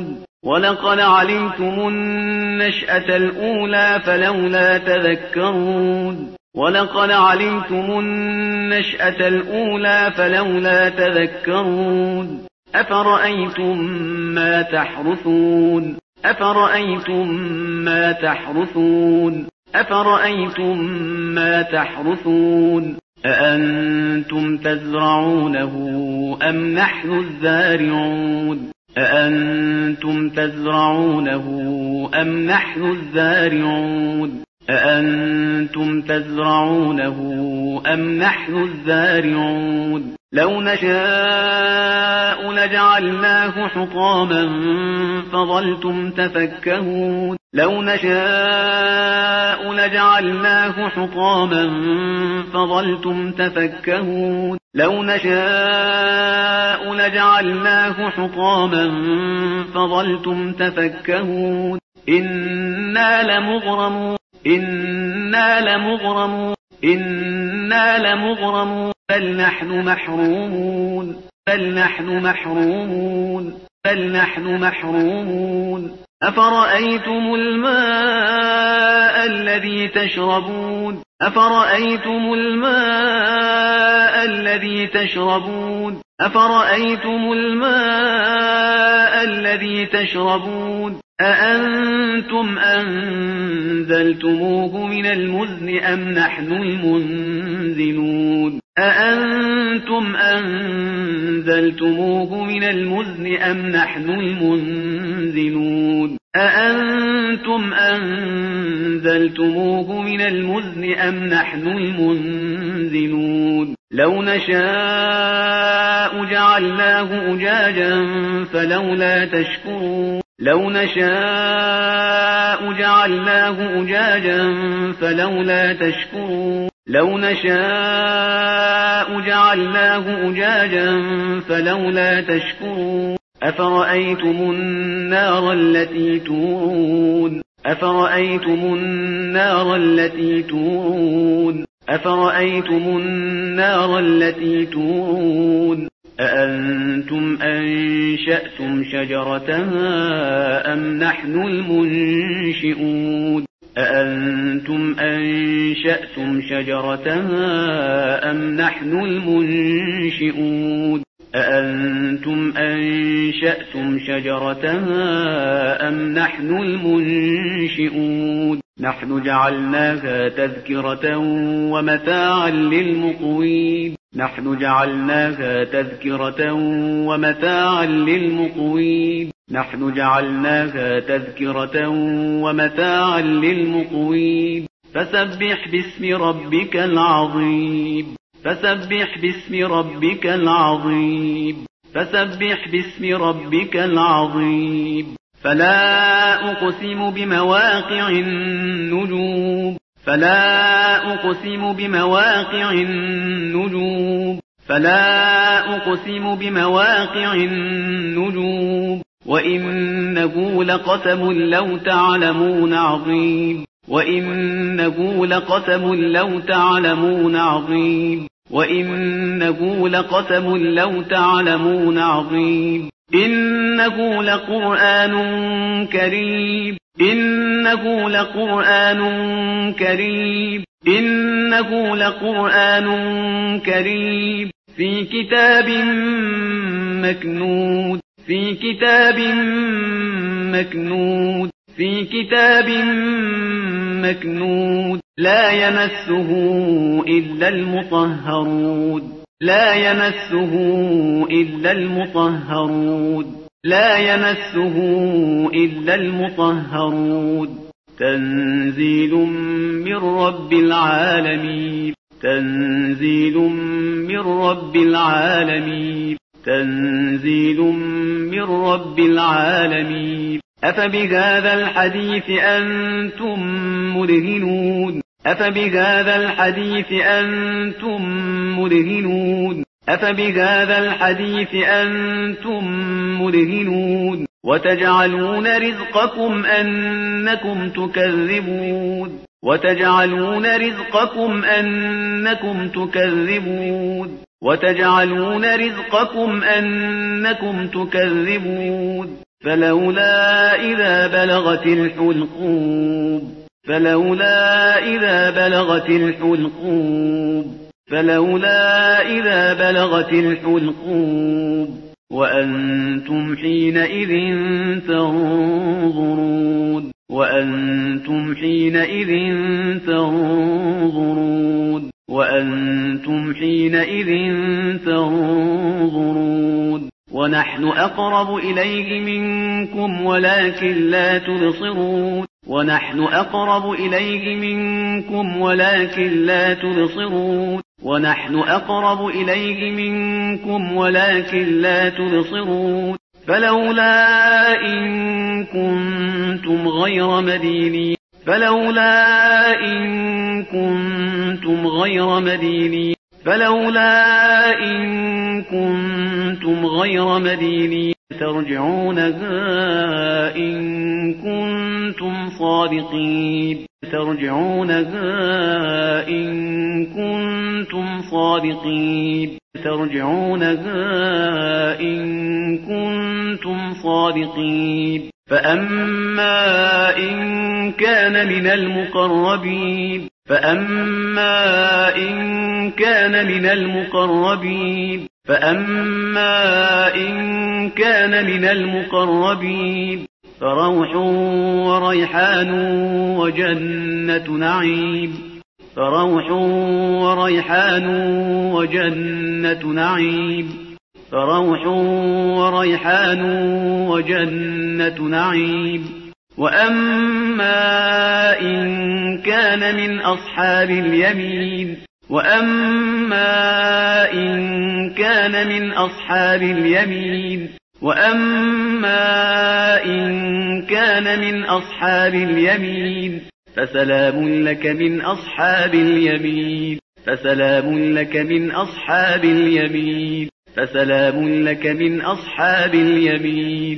ولقد علمتم النشأة الأولى فلولا تذكرون ولقد علمتم النشأة الأولى فلولا تذكرون أفرأيتم ما تحرثون أفرأيتم ما تحرثون أفرأيتم ما تحرثون أأنتم تزرعونه أم نحن الزارعون أأنتم تزرعونه أم نحن الزارعون أأنتم تزرعونه أم نحن الزارعون لو نشاء لجعلناه حطاما فظلتم تفكهون لو نشاء لجعلناه حطاما فظلتم تفكهون لو نشاء لجعلناه حطاما فظلتم تفكهون إنا لمغرمون إنا لمغرمون إنا لمغرمون بل نحن محرومون بل نحن محرومون بل نحن محرومون أفرأيتم الماء الذي تشربون أفرأيتم الماء الذي تشربون أفرأيتم الماء الذي تشربون أأنتم أنزلتموه من المزن أم نحن المنزلون أأنتم أنزلتموه من المزن أم نحن المنزلون أأنتم أنزلتموه من المزن أم نحن المنزلون لو نشاء جعلناه أجاجا فلولا تشكرون لو نشاء جعلناه أجاجا فلولا تشكرون لو نشاء جعلناه أجاجا فلولا تشكرون أفرأيتم النار التي تورون أفرأيتم النار التي تورون أفرأيتم النار التي تورون أأنتم أنشأتم شجرتها أم نحن المنشئون أأنتم أنشأتم شجرتها أم نحن المنشئون أأنتم أنشأتم شجرتها أم نحن المنشئون نحن جعلناها تذكرة ومتاعا للمقوين نحن جعلناها تذكرة ومتاعا للمقوين نحن جعلناها تذكرة ومتاعا للمقوين فسبح باسم ربك العظيم فسبح باسم ربك العظيم فسبح باسم ربك العظيم فلا أقسم بمواقع النجوم فلا أقسم بمواقع النجوم فلا أقسم بمواقع النجوم وإنه لقسم لو تعلمون عظيم وإنه لقسم لو تعلمون عظيم وإنه لقسم لو تعلمون عظيم إنه لقرآن كريم إنه لقرآن كريم إنه لقرآن كريم في كتاب مكنون في كتاب مكنون في كتاب مكنون لا يمسه إلا المطهرون لا يمسه إلا المطهرون لا يمسه إلا المطهرون تنزيل من رب العالمين تنزيل من رب العالمين تنزيل من رب العالمين أفبهذا الحديث أنتم مدهنون أفبهذا الحديث أنتم مدهنون أفبهذا الحديث أنتم مدهنون وتجعلون رزقكم أنكم تكذبون وتجعلون رزقكم أنكم تكذبون وتجعلون رزقكم أنكم تكذبون فلولا إذا بلغت الحلقوم فلولا إذا بلغت الحلقوم فلولا إذا بلغت الحلقوم وأنتم حينئذ تنظرون وأنتم حينئذ تنظرون وأنتم حينئذ تنظرون ونحن أقرب إليه منكم ولكن لا تبصرون ونحن أقرب إليه منكم ولكن لا تبصرون ونحن أقرب إليه منكم ولكن لا تبصرون فلولا إن كنتم غير مدينين فلولا إن كنتم غير مدينين فلولا إن كنتم غير مدينين ترجعونها إن كنتم صادقين ترجعونها إن كنتم صادقين ترجعونها إن كنتم صادقين فأما إن كان من المقربين فأما إن كان من المقربين فأما إن كان من المقربين فروح وريحان وجنة نعيم فروح وريحان وجنة نعيم فروح وريحان وجنة نعيم وأما إن كان من أصحاب اليمين وأما إن كان من أصحاب اليمين وأما إن كان من أصحاب اليمين فسلام لك من أصحاب اليمين فسلام لك من أصحاب اليمين فسلام لك من أصحاب اليمين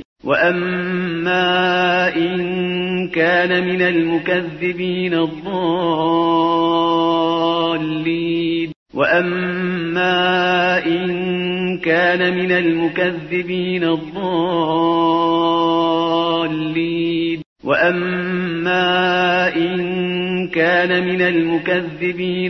وأما إن كان من المكذبين الضالين وأما إن كان من المكذبين الضالين وأما إن كان من المكذبين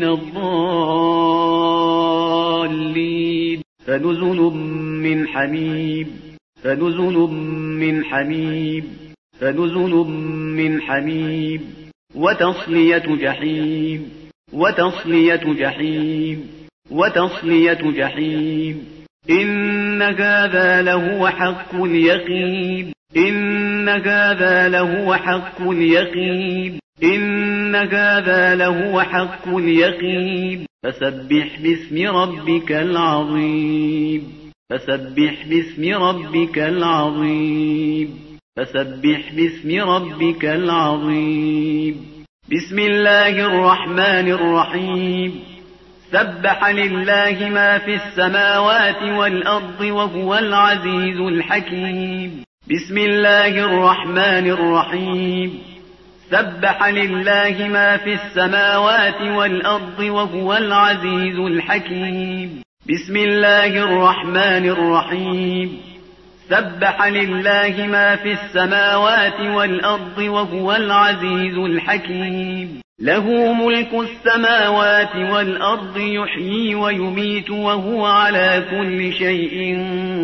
الضالين فنزل من حميم فنزل من حميم فنزل من حميم وتصلية جحيم وتصلية جحيم وتصلية جحيم إن هذا لهو حق اليقين إن هذا لهو حق اليقين إن هذا لهو حق اليقين فسبح باسم ربك العظيم فسبح باسم ربك العظيم فسبح باسم ربك العظيم بسم الله الرحمن الرحيم سبح لله ما في السماوات والأرض وهو العزيز الحكيم بسم الله الرحمن الرحيم سبح لله ما في السماوات والأرض وهو العزيز الحكيم بسم الله الرحمن الرحيم سبح لله ما في السماوات والأرض وهو العزيز الحكيم له ملك السماوات والأرض يحيي ويميت وهو على كل شيء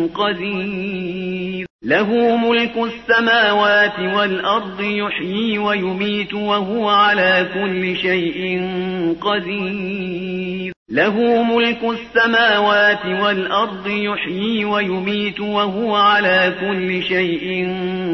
قدير له ملك السماوات والأرض يحيي ويميت وهو على كل شيء قدير له ملك السماوات والأرض يحيي ويميت وهو على كل شيء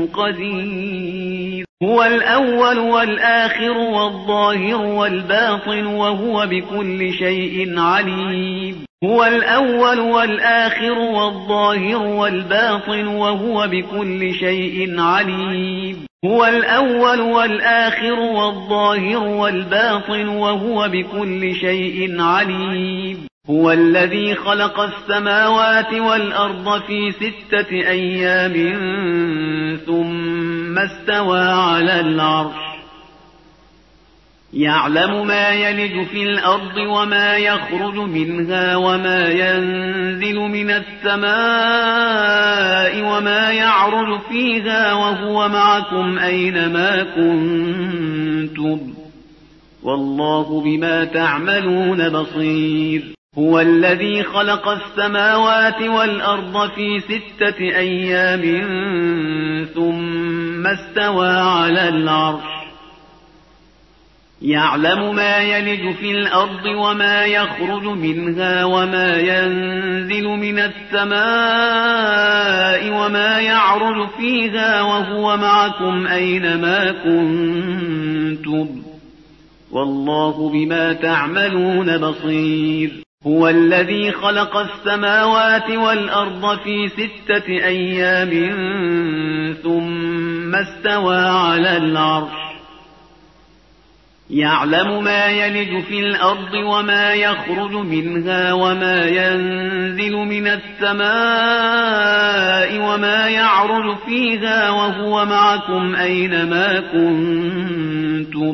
قدير هو الأول والآخر والظاهر والباطن وهو بكل شيء عليم هو الأول والآخر والظاهر والباطن وهو بكل شيء عليم هو الأول والآخر والظاهر والباطن وهو بكل شيء عليم هو الذي خلق السماوات والأرض في ستة أيام ثم استوى على العرش يعلم ما يلج في الأرض وما يخرج منها وما ينزل من السماء وما يعرج فيها وهو معكم أينما كنتم والله بما تعملون بصير هو الذي خلق السماوات والأرض في ستة أيام ثم استوى على العرش يعلم ما يلج في الأرض وما يخرج منها وما ينزل من السماء وما يعرج فيها وهو معكم أينما كنتم والله بما تعملون بصير هو الذي خلق السماوات والأرض في ستة أيام ثم استوى على العرش يعلم ما يلج في الأرض وما يخرج منها وما ينزل من السماء وما يعرج فيها وهو معكم أينما كنتم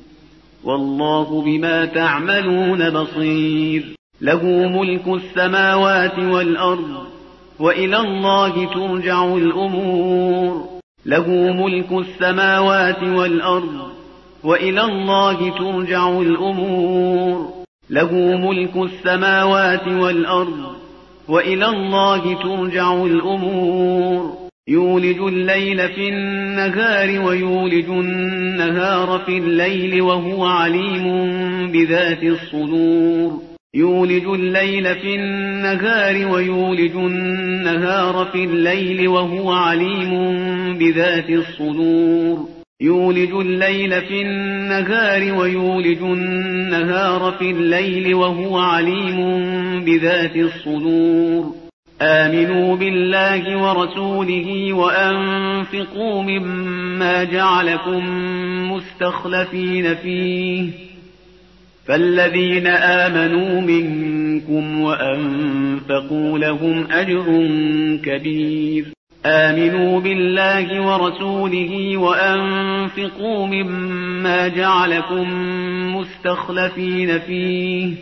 والله بما تعملون بصير له ملك السماوات والأرض وإلى الله ترجع الأمور له ملك السماوات والأرض وإلى الله ترجع الأمور له ملك السماوات والأرض وإلى الله ترجع الأمور يولج الليل في النهار ويولج النهار في الليل وهو عليم بذات الصدور يولج الليل في النهار ويولج النهار في الليل وهو عليم بذات الصدور يولج الليل في النهار ويولج النهار في الليل وهو عليم بذات الصدور آمنوا بالله ورسوله وأنفقوا مما جعلكم مستخلفين فيه فالذين آمنوا منكم وأنفقوا لهم أجر كبير آمنوا بالله ورسوله وأنفقوا مما جعلكم مستخلفين فيه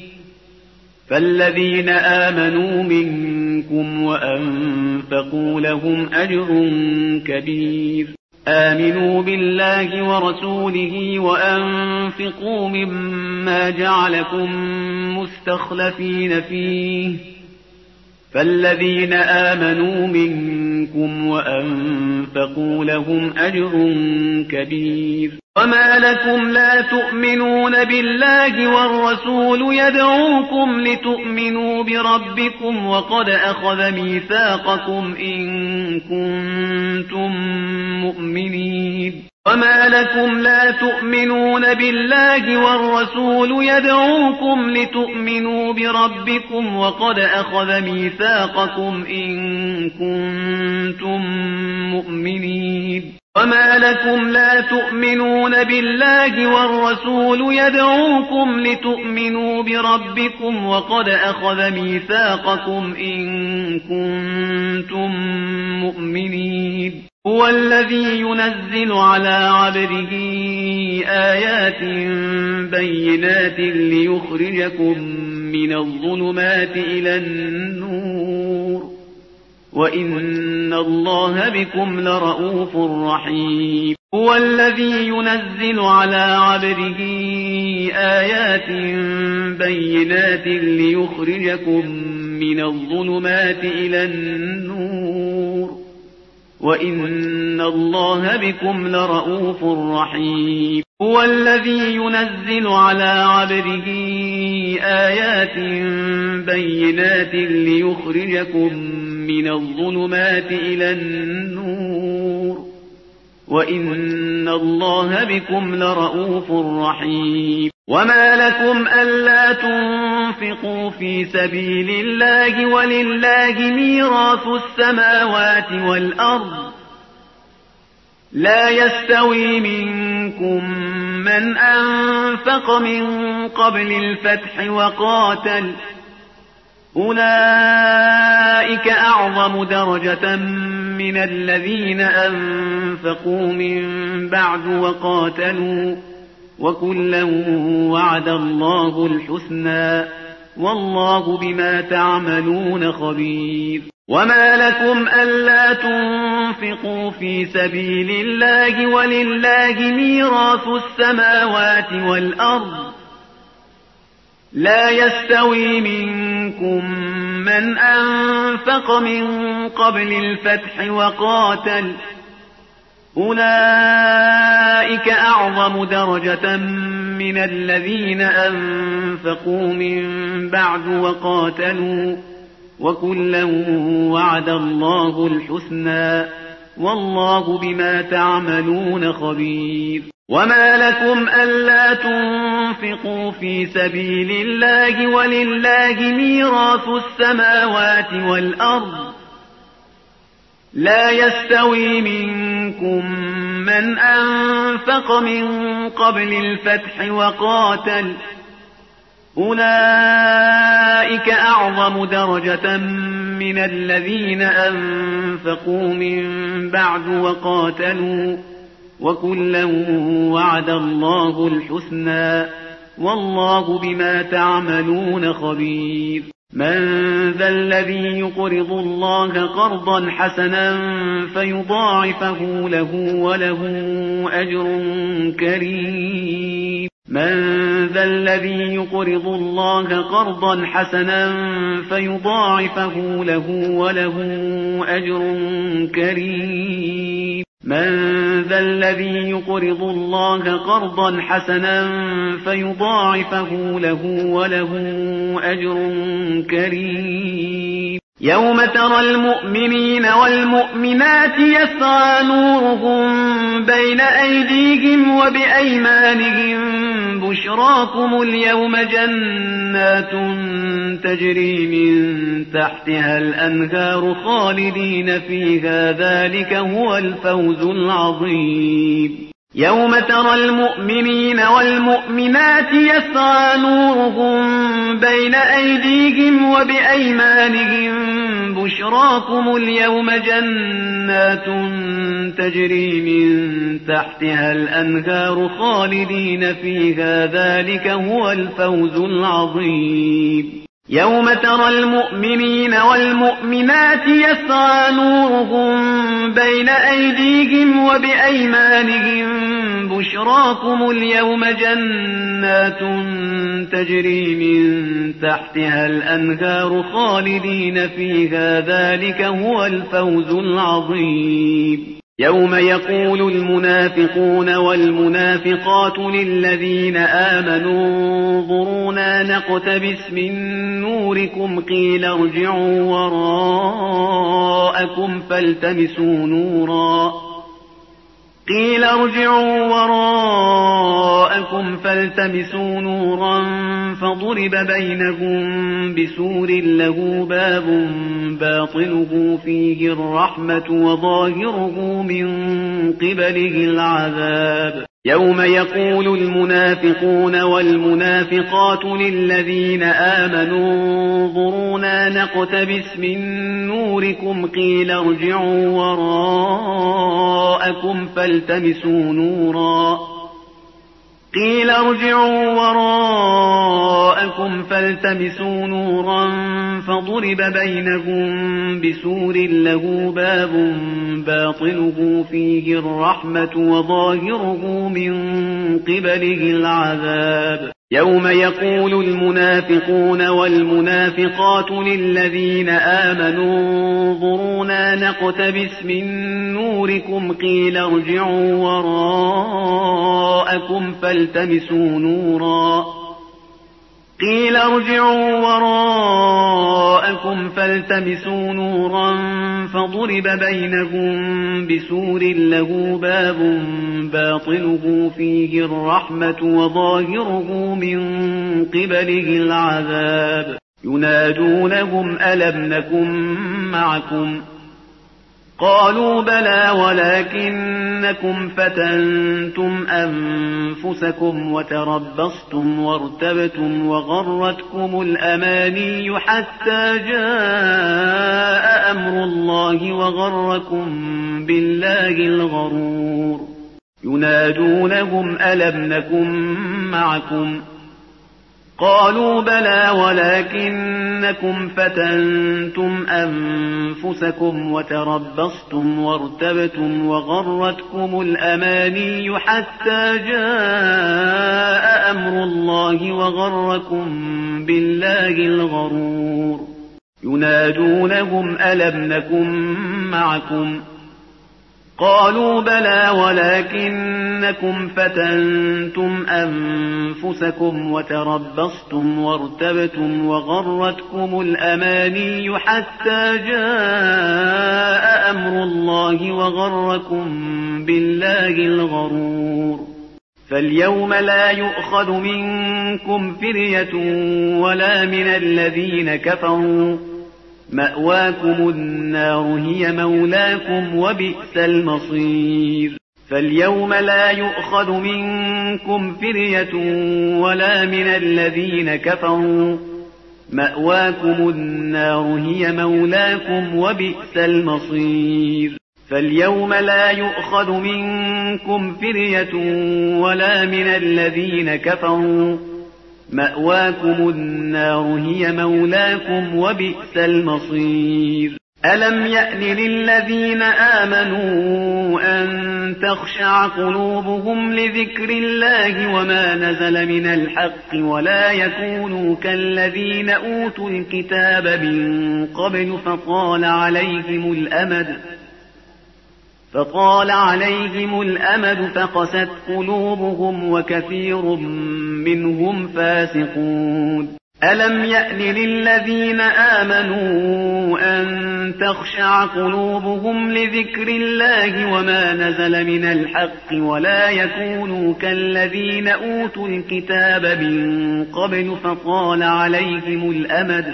فالذين آمنوا منكم وأنفقوا لهم أجر كبير آمنوا بالله ورسوله وأنفقوا مما جعلكم مستخلفين فيه فالذين آمنوا منكم وأنفقوا لهم أجر كبير وما لكم لا تؤمنون بالله والرسول يدعوكم لتؤمنوا بربكم وقد أخذ ميثاقكم إن كنتم مؤمنين وما لكم لا تؤمنون بالله والرسول يدعوكم لتؤمنوا بربكم وقد أخذ ميثاقكم إن كنتم مؤمنين وما لكم لا تؤمنون بالله والرسول يدعوكم لتؤمنوا بربكم وقد أخذ ميثاقكم إن كنتم مؤمنين هو الذي ينزل على عبده آيات بينات ليخرجكم من الظلمات إلى النور وإن الله بكم لرؤوف رحيم هو الذي ينزل على عبده آيات بينات ليخرجكم من الظلمات إلى النور وإن الله بكم لرؤوف رحيم هو الذي ينزل على عبده آيات بينات ليخرجكم من الظلمات إلى النور وإن الله بكم لرؤوف رحيم وما لكم ألا تنفقوا في سبيل الله ولله ميراث السماوات والأرض لا يستوي منكم من أنفق من قبل الفتح وقاتل أولئك أعظم درجة من الذين أنفقوا من بعد وقاتلوا وكلا وعد الله الحسنى والله بما تعملون خبير. وما لكم ألا تنفقوا في سبيل الله ولله ميراث السماوات والأرض لا يستوي منكم من أنفق من قبل الفتح وقاتل أولئك أعظم درجة من الذين أنفقوا من بعد وقاتلوا وكلا وعد الله الحسنى والله بما تعملون خبير. وما لكم ألا تنفقوا في سبيل الله ولله ميراث السماوات والأرض لا يستوي منكم من أنفق من قبل الفتح وقاتل أولئك أعظم درجة من الذين أنفقوا من بعد وقاتلوا وكلا وعد الله الحسنى والله بما تعملون خبير. من ذا الذي يقرض الله قرضا حسنا فيضاعفه له وله أجر كريم. من ذا الذي يقرض الله قرضا حسنا فيضاعفه له وله أجر كريم. من ذا الذي يقرض الله قرضا حسنا فيضاعفه له وله أجر كريم. يوم ترى المؤمنين والمؤمنات يسعى نورهم بين أيديهم وبأيمانهم بشراكم اليوم جنات تجري من تحتها الأنهار خالدين فيها ذلك هو الفوز العظيم. يوم ترى المؤمنين والمؤمنات يسعى نورهم بين أيديهم وبأيمانهم بشراكم اليوم جنات تجري من تحتها الأنهار خالدين فيها ذلك هو الفوز العظيم. يوم ترى المؤمنين والمؤمنات يسعى نورهم بين أيديهم وبأيمانهم بشراكم اليوم جنات تجري من تحتها الأنهار خالدين فيها ذلك هو الفوز العظيم. يوم يقول المنافقون والمنافقات للذين آمنوا انظرونا نقتبس من نوركم قيل ارجعوا وراءكم فالتمسوا نورا قيل ارجعوا وراءكم فالتمسوا نورا فضرب بينهم بسور له باب باطنه فيه الرحمة وظاهره من قبله العذاب. يوم يقول المنافقون والمنافقات للذين آمنوا انظرونا نقتبس من نوركم قيل ارجعوا وراءكم فالتمسوا نورا قيل ارجعوا وراءكم فالتمسوا نورا فضرب بينهم بسور له باب باطنه فيه الرحمة وظاهره من قبله العذاب. يوم يقول المنافقون والمنافقات للذين آمنوا انظرونا نقتبس من نوركم قيل ارجعوا وراءكم فالتمسوا نورا قيل ارجعوا وراءكم فالتمسوا نورا فضرب بينهم بسور له باب باطنه فيه الرحمة وظاهره من قبله العذاب. ينادونهم ألم نكن معكم قالوا بلى ولكنكم فتنتم أنفسكم وتربصتم وارتبتم وغرتكم الأماني حتى جاء أمر الله وغركم بالله الغرور. ينادونهم ألم نكن معكم قالوا بلى ولكنكم فتنتم أنفسكم وتربصتم وارتبتم وغرتكم الأماني حتى جاء أمر الله وغركم بالله الغرور ينادونهم ألم نكن معكم قالوا بلى ولكنكم فتنتم أنفسكم وتربصتم وارتبتم وغرتكم الأماني حتى جاء أمر الله وغركم بالله الغرور فاليوم لا يؤخذ منكم فدية ولا من الذين كفروا مأواكم النار هي مولاكم وبئس المصير فاليوم لا يؤخذ منكم فدية ولا من الذين كفروا مأواكم النار هي مولاكم وبئس المصير فاليوم لا يؤخذ منكم فدية ولا من الذين كفروا مأواكم النار هي مولاكم وبئس المصير ألم يأن للذين آمنوا أن تخشع قلوبهم لذكر الله وما نزل من الحق ولا يكونوا كالذين أوتوا الكتاب من قبل فطال عليهم الأمد فطال عليهم الأمد فقست قلوبهم وكثير منهم فاسقون ألم يأن للذين آمنوا أن تخشع قلوبهم لذكر الله وما نزل من الحق ولا يكونوا كالذين أوتوا الكتاب من قبل فطال عليهم الأمد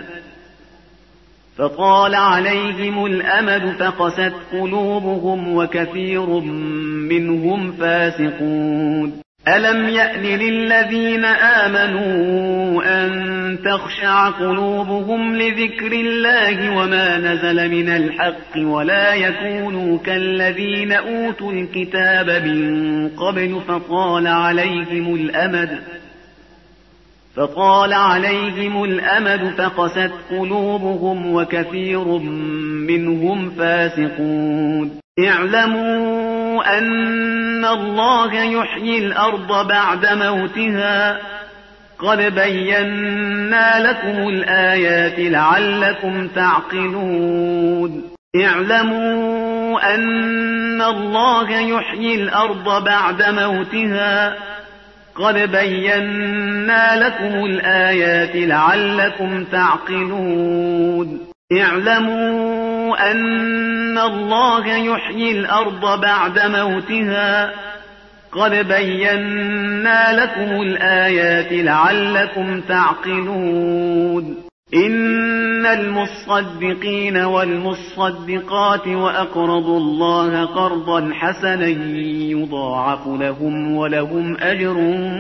فطال عليهم الأمد فقست قلوبهم وكثير منهم فاسقون ألم يأن للذين آمنوا أن تخشع قلوبهم لذكر الله وما نزل من الحق ولا يكونوا كالذين أوتوا الكتاب من قبل فطال عليهم الأمد فطال عليهم الأمد فقست قلوبهم وكثير منهم فاسقون اعلموا أن الله يحيي الأرض بعد موتها قد بينا لكم الآيات لعلكم تعقلون اعلموا أن الله يحيي الأرض بعد موتها قد بينا لكم الآيات لعلكم تعقلون اعلموا أن الله يحيي الأرض بعد موتها قد بينا لكم الآيات لعلكم تعقلون إن المصدقين والمصدقات وأقرضوا الله قرضا حسنا يضاعف لهم ولهم أجر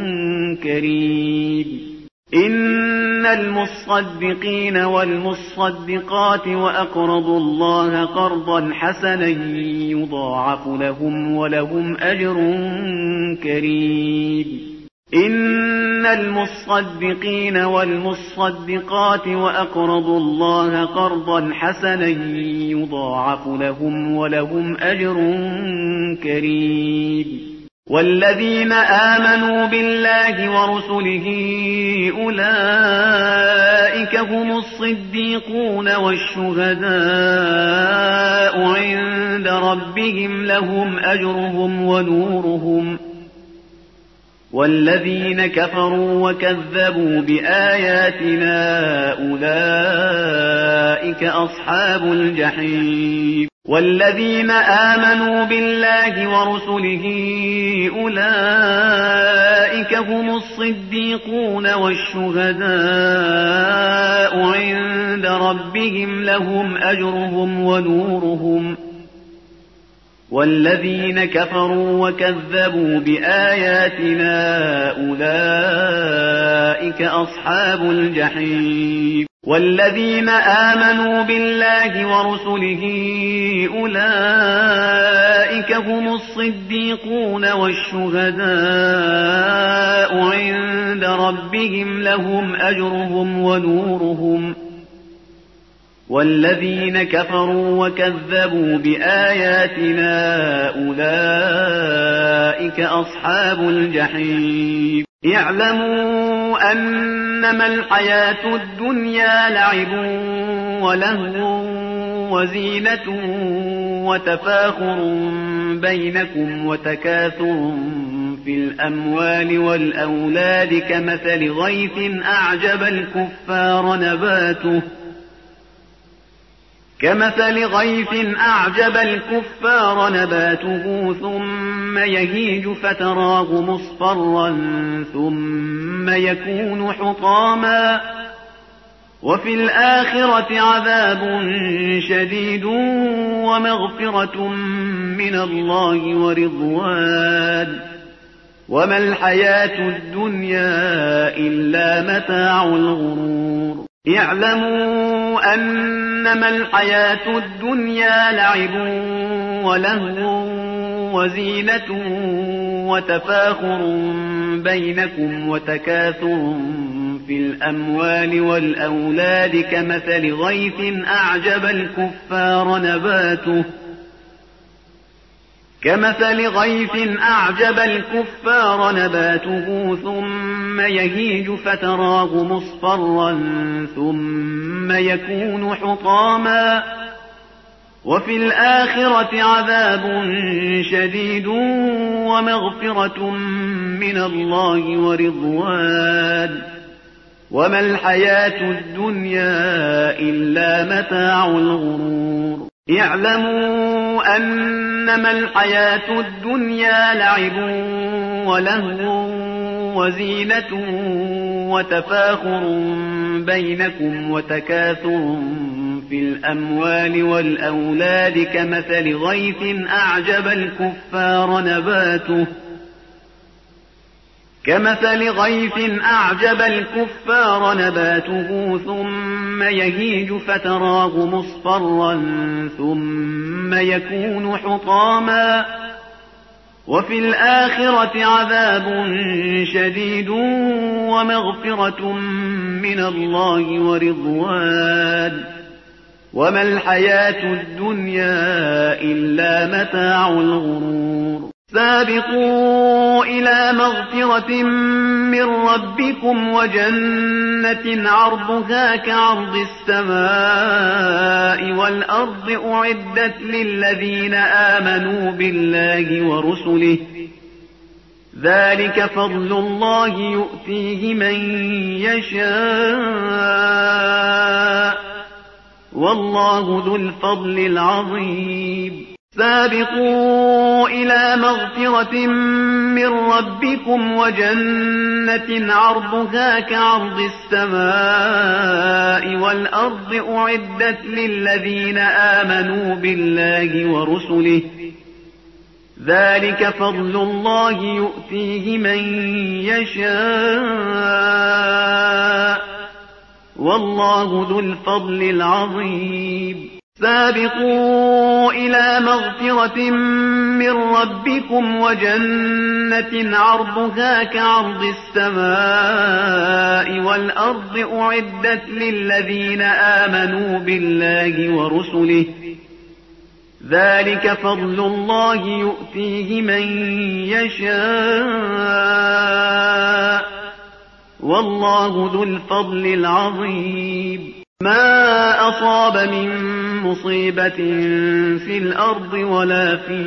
كريم إن المصدقين والمصدقات وأقرضوا الله قرضا حسنا يضاعف لهم ولهم أجر كريم إن المصدقين والمصدقات وأقرضوا الله قرضا حسنا يضاعف لهم ولهم أجر كريم والذين آمنوا بالله ورسله أولئك هم الصديقون والشهداء عند ربهم لهم أجرهم ونورهم والذين كفروا وكذبوا بآياتنا أولئك أصحاب الجحيم والذين آمنوا بالله ورسله أولئك هم الصديقون والشهداء عند ربهم لهم أجرهم ونورهم والذين كفروا وكذبوا بآياتنا أولئك أصحاب الجحيم والذين آمنوا بالله ورسله أولئك أولئك هم الصديقون والشهداء عند ربهم لهم أجرهم ونورهم والذين كفروا وكذبوا بآياتنا أولئك أصحاب الجحيم اعلموا أنما الحياة الدنيا لعب ولهو وزينة وتفاخر بينكم وتكاثر في الأموال والأولاد كمثل غيث أعجب الكفار نباته كمثل غيث أعجب الكفار نباته ثم يهيج فتراه مصفرا ثم يكون حطاما وفي الآخرة عذاب شديد ومغفرة من الله ورضوان وما الحياة الدنيا إلا متاع الغرور اعلموا أنما الحياة الدنيا لعب ولهو وزينة وتفاخر بينكم وتكاثر في الأموال والأولاد كمثل غيث أعجب الكفار نباته كمثل غيث أعجب الكفار نباته ثم يهيج فتراه مصفرا ثم يكون حطاما وفي الآخرة عذاب شديد ومغفرة من الله ورضوان وما الحياة الدنيا إلا متاع الغرور اعلموا أنما الحياة الدنيا لعب ولهو وزينة وتفاخر بينكم وتكاثر في الأموال والأولاد كمثل غيث أعجب الكفار نباته كمثل غيث أعجب الكفار نباته ثم يهيج فتراه مصفرا ثم يكون حطاما وفي الآخرة عذاب شديد ومغفرة من الله ورضوان وما الحياة الدنيا إلا متاع الغرور سابقوا إلى مغفرة من ربكم وجنة عرضها كعرض السماء والأرض أعدت للذين آمنوا بالله ورسله ذلك فضل الله يؤتيه من يشاء والله ذو الفضل العظيم سابقوا إلى مغفرة من ربكم وجنة عرضها كعرض السماء والأرض أعدت للذين آمنوا بالله ورسله ذلك فضل الله يؤتيه من يشاء والله ذو الفضل العظيم سابقوا إلى مغفرة من ربكم وجنة عرضها كعرض السماء والأرض أعدت للذين آمنوا بالله ورسله ذلك فضل الله يؤتيه من يشاء والله ذو الفضل العظيم ما أصاب من مصيبة في الأرض ولا في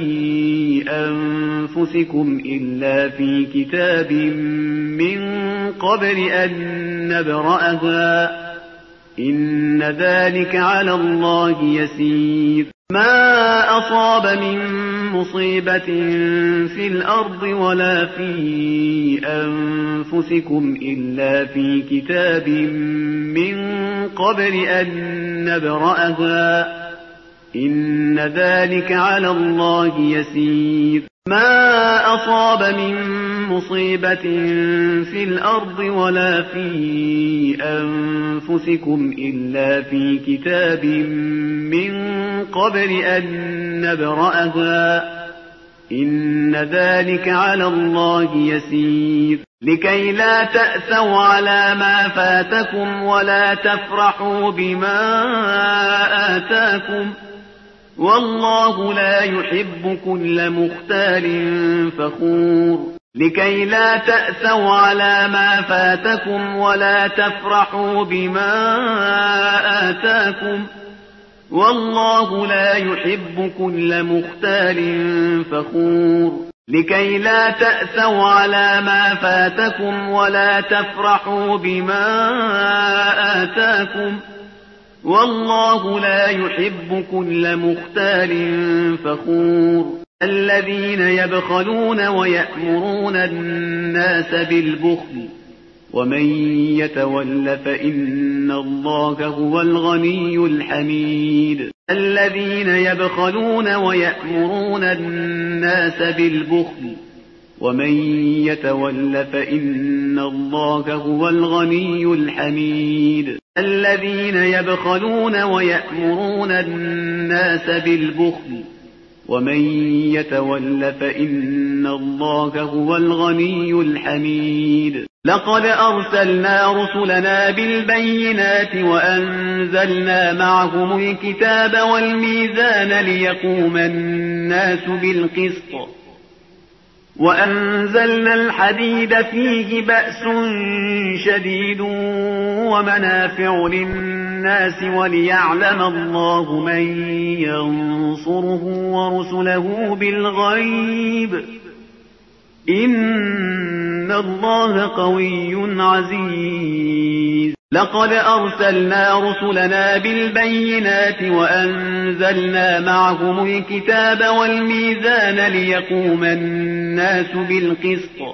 أنفسكم إلا في كتاب من قبل أن نبرأها إن ذلك على الله يسير ما أصاب من مصيبة في الأرض ولا في أنفسكم إلا في كتاب من قبل أن نبرأها إن ذلك على الله يسير ما أصاب من مصيبة في الأرض ولا في أنفسكم إلا في كتاب من قبل أن نبرأها إن ذلك على الله يسير لكي لا تأسوا على ما فاتكم ولا تفرحوا بما آتاكم والله لا يحب كل مختال فخور لكي لا تأسوا على ما فاتكم ولا تفرحوا بما آتاكم والله لا يحب كل مختال فخور لكي لا تأسوا على ما فاتكم ولا تفرحوا بما آتاكم والله لا يحب كل مختال فخور الذين يبخلون ويأمرون الناس بالبخل ومن يتول فإن الله هو الغني الحميد الذين يبخلون ويأمرون الناس بالبخل ومن يتول فإن الله هو الغني الحميد الذين يبخلون ويأمرون الناس بالبخل ومن يتول فإن الله هو الغني الحميد لقد أرسلنا رسلنا بالبينات وأنزلنا معهم الكتاب والميزان ليقوم الناس بالقسط وأنزلنا الحديد فيه بأس شديد ومنافع للناس وليعلم الله من ينصره ورسله بالغيب إن الله قوي عزيز لقد أرسلنا رسلنا بالبينات وأنزلنا معهم الكتاب والميزان ليقوم الناس بالقسط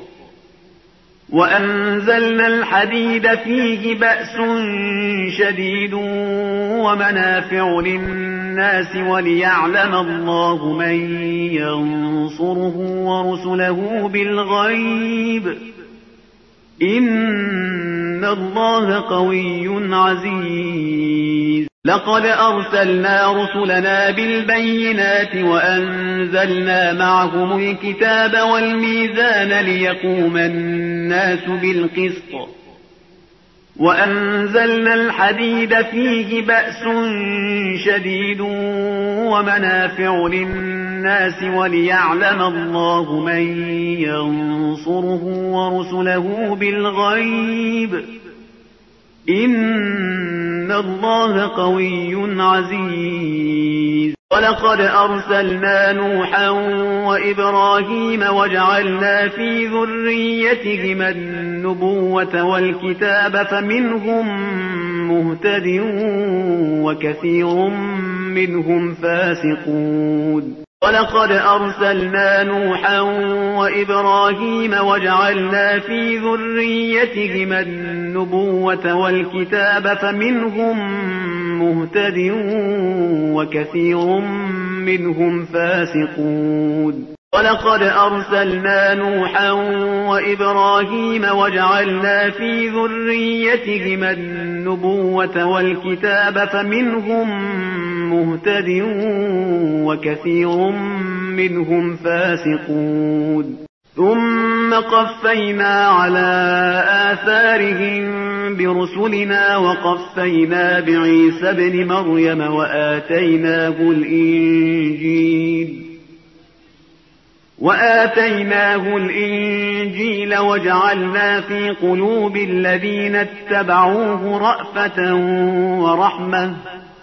وأنزلنا الحديد فيه بأس شديد ومنافع للناس وليعلم الله من ينصره ورسله بالغيب إن الله قوي عزيز لقد أرسلنا رسلنا بالبينات وأنزلنا معهم الكتاب والميزان ليقوم الناس بالقسط وأنزلنا الحديد فيه بأس شديد ومنافع للناس وليعلم الله من ينصره ورسله بالغيب إن الله قوي عزيز ولقد أرسلنا نوحا وإبراهيم وجعلنا في ذريتهما النبوة والكتاب فمنهم مهتد وكثير منهم فاسقون ولقد أرسلنا نوحا وإبراهيم وجعلنا في ذريتهما النبوة والكتاب فمنهم مهتد وكثير منهم فاسقون ولقد أرسلنا نوحا وإبراهيم وجعلنا في ذريتهما النبوة والكتاب فمنهم مهتد وكثير منهم فاسقون ثم قفينا على آثارهم برسلنا وقفينا بعيسى ابن مريم وآتيناه الإنجيل وآتيناه الإنجيل وجعلنا في قلوب الذين اتبعوه رأفة ورحمة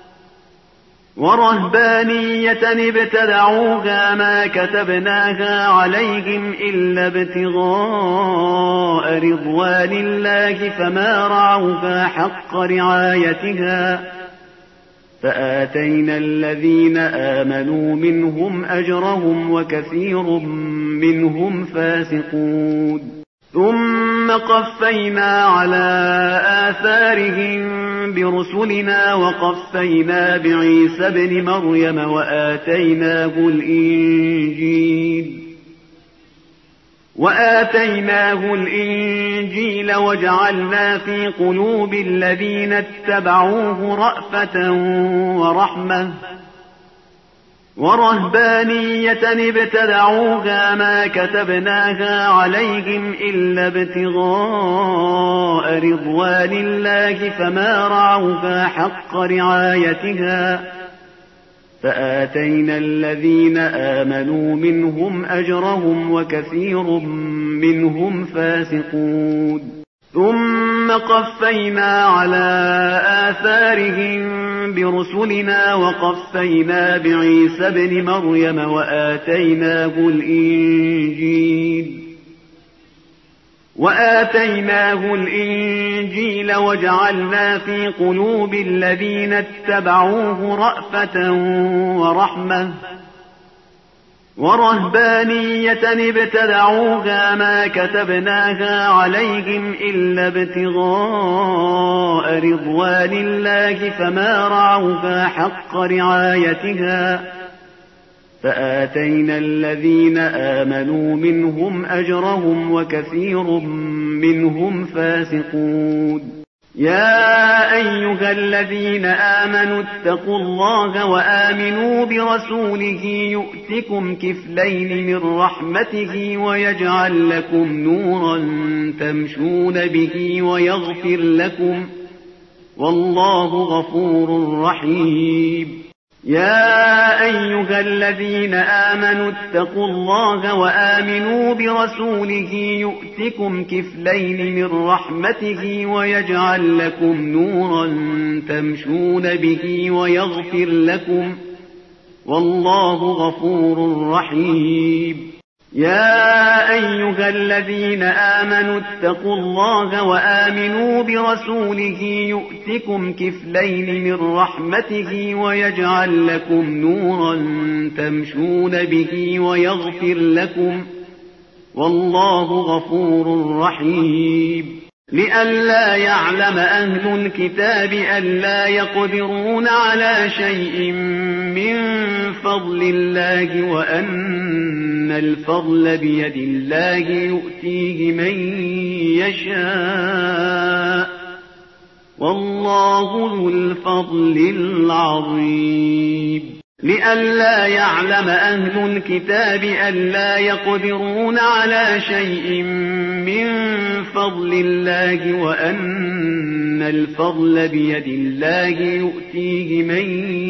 ورهبانية ابتدعوها ما كتبناها عليهم إلا ابتغاء رضوان الله فما رعوها حق رعايتها فآتينا الذين آمنوا منهم أجرهم وكثير منهم فاسقون ثم قفينا على آثارهم برسلنا وقفينا بعيسى ابن مريم وآتيناه الإنجيل وآتيناه الإنجيل وجعلنا في قلوب الذين اتبعوه رأفة ورحمة ورهبانية ابتدعوها ما كتبناها عليهم إلا ابتغاء رضوان الله فما رعوها حق رعايتها فآتينا الذين آمنوا منهم أجرهم وكثير منهم فاسقون ثم قفينا على آثارهم برسلنا وقفينا بعيسى ابن مريم وآتيناه الإنجيل وآتيناه الإنجيل وجعلنا في قلوب الذين اتبعوه رأفة ورحمة ورهبانية ابتدعوها ما كتبناها عليهم إلا ابتغاء رضوان الله فما رعوها حق رعايتها فآتينا الذين آمنوا منهم أجرهم وكثير منهم فاسقون يا أيها الذين آمنوا اتقوا الله وآمنوا برسوله يؤتكم كفلين من رحمته ويجعل لكم نورا تمشون به ويغفر لكم والله غفور رحيم يا أيها الذين آمنوا اتقوا الله وآمنوا برسوله يؤتكم كفلين من رحمته ويجعل لكم نورا تمشون به ويغفر لكم والله غفور رحيم يا أيها الذين آمنوا اتقوا الله وآمنوا برسوله يؤتكم كفلين من رحمته ويجعل لكم نورا تمشون به ويغفر لكم والله غفور رحيم لئلا يعلم أهل الكتاب ألا يقدرون على شيء من فضل الله وأن الفضل بيد الله يؤتيه من يشاء والله ذو الفضل العظيم لئلا يعلم أهل الكتاب ألا يقدرون على شيء من فضل الله وأن الفضل بيد الله يؤتيه من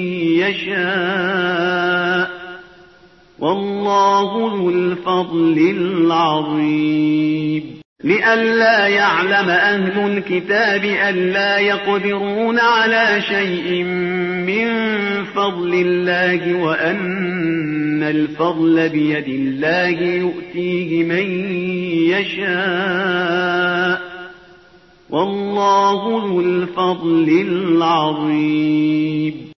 يشاء والله ذو الفضل العظيم لئلا يعلم أهل الكتاب ألا يقدرون على شيء من فضل الله وأن الفضل بيد الله يؤتيه من يشاء والله ذو الفضل العظيم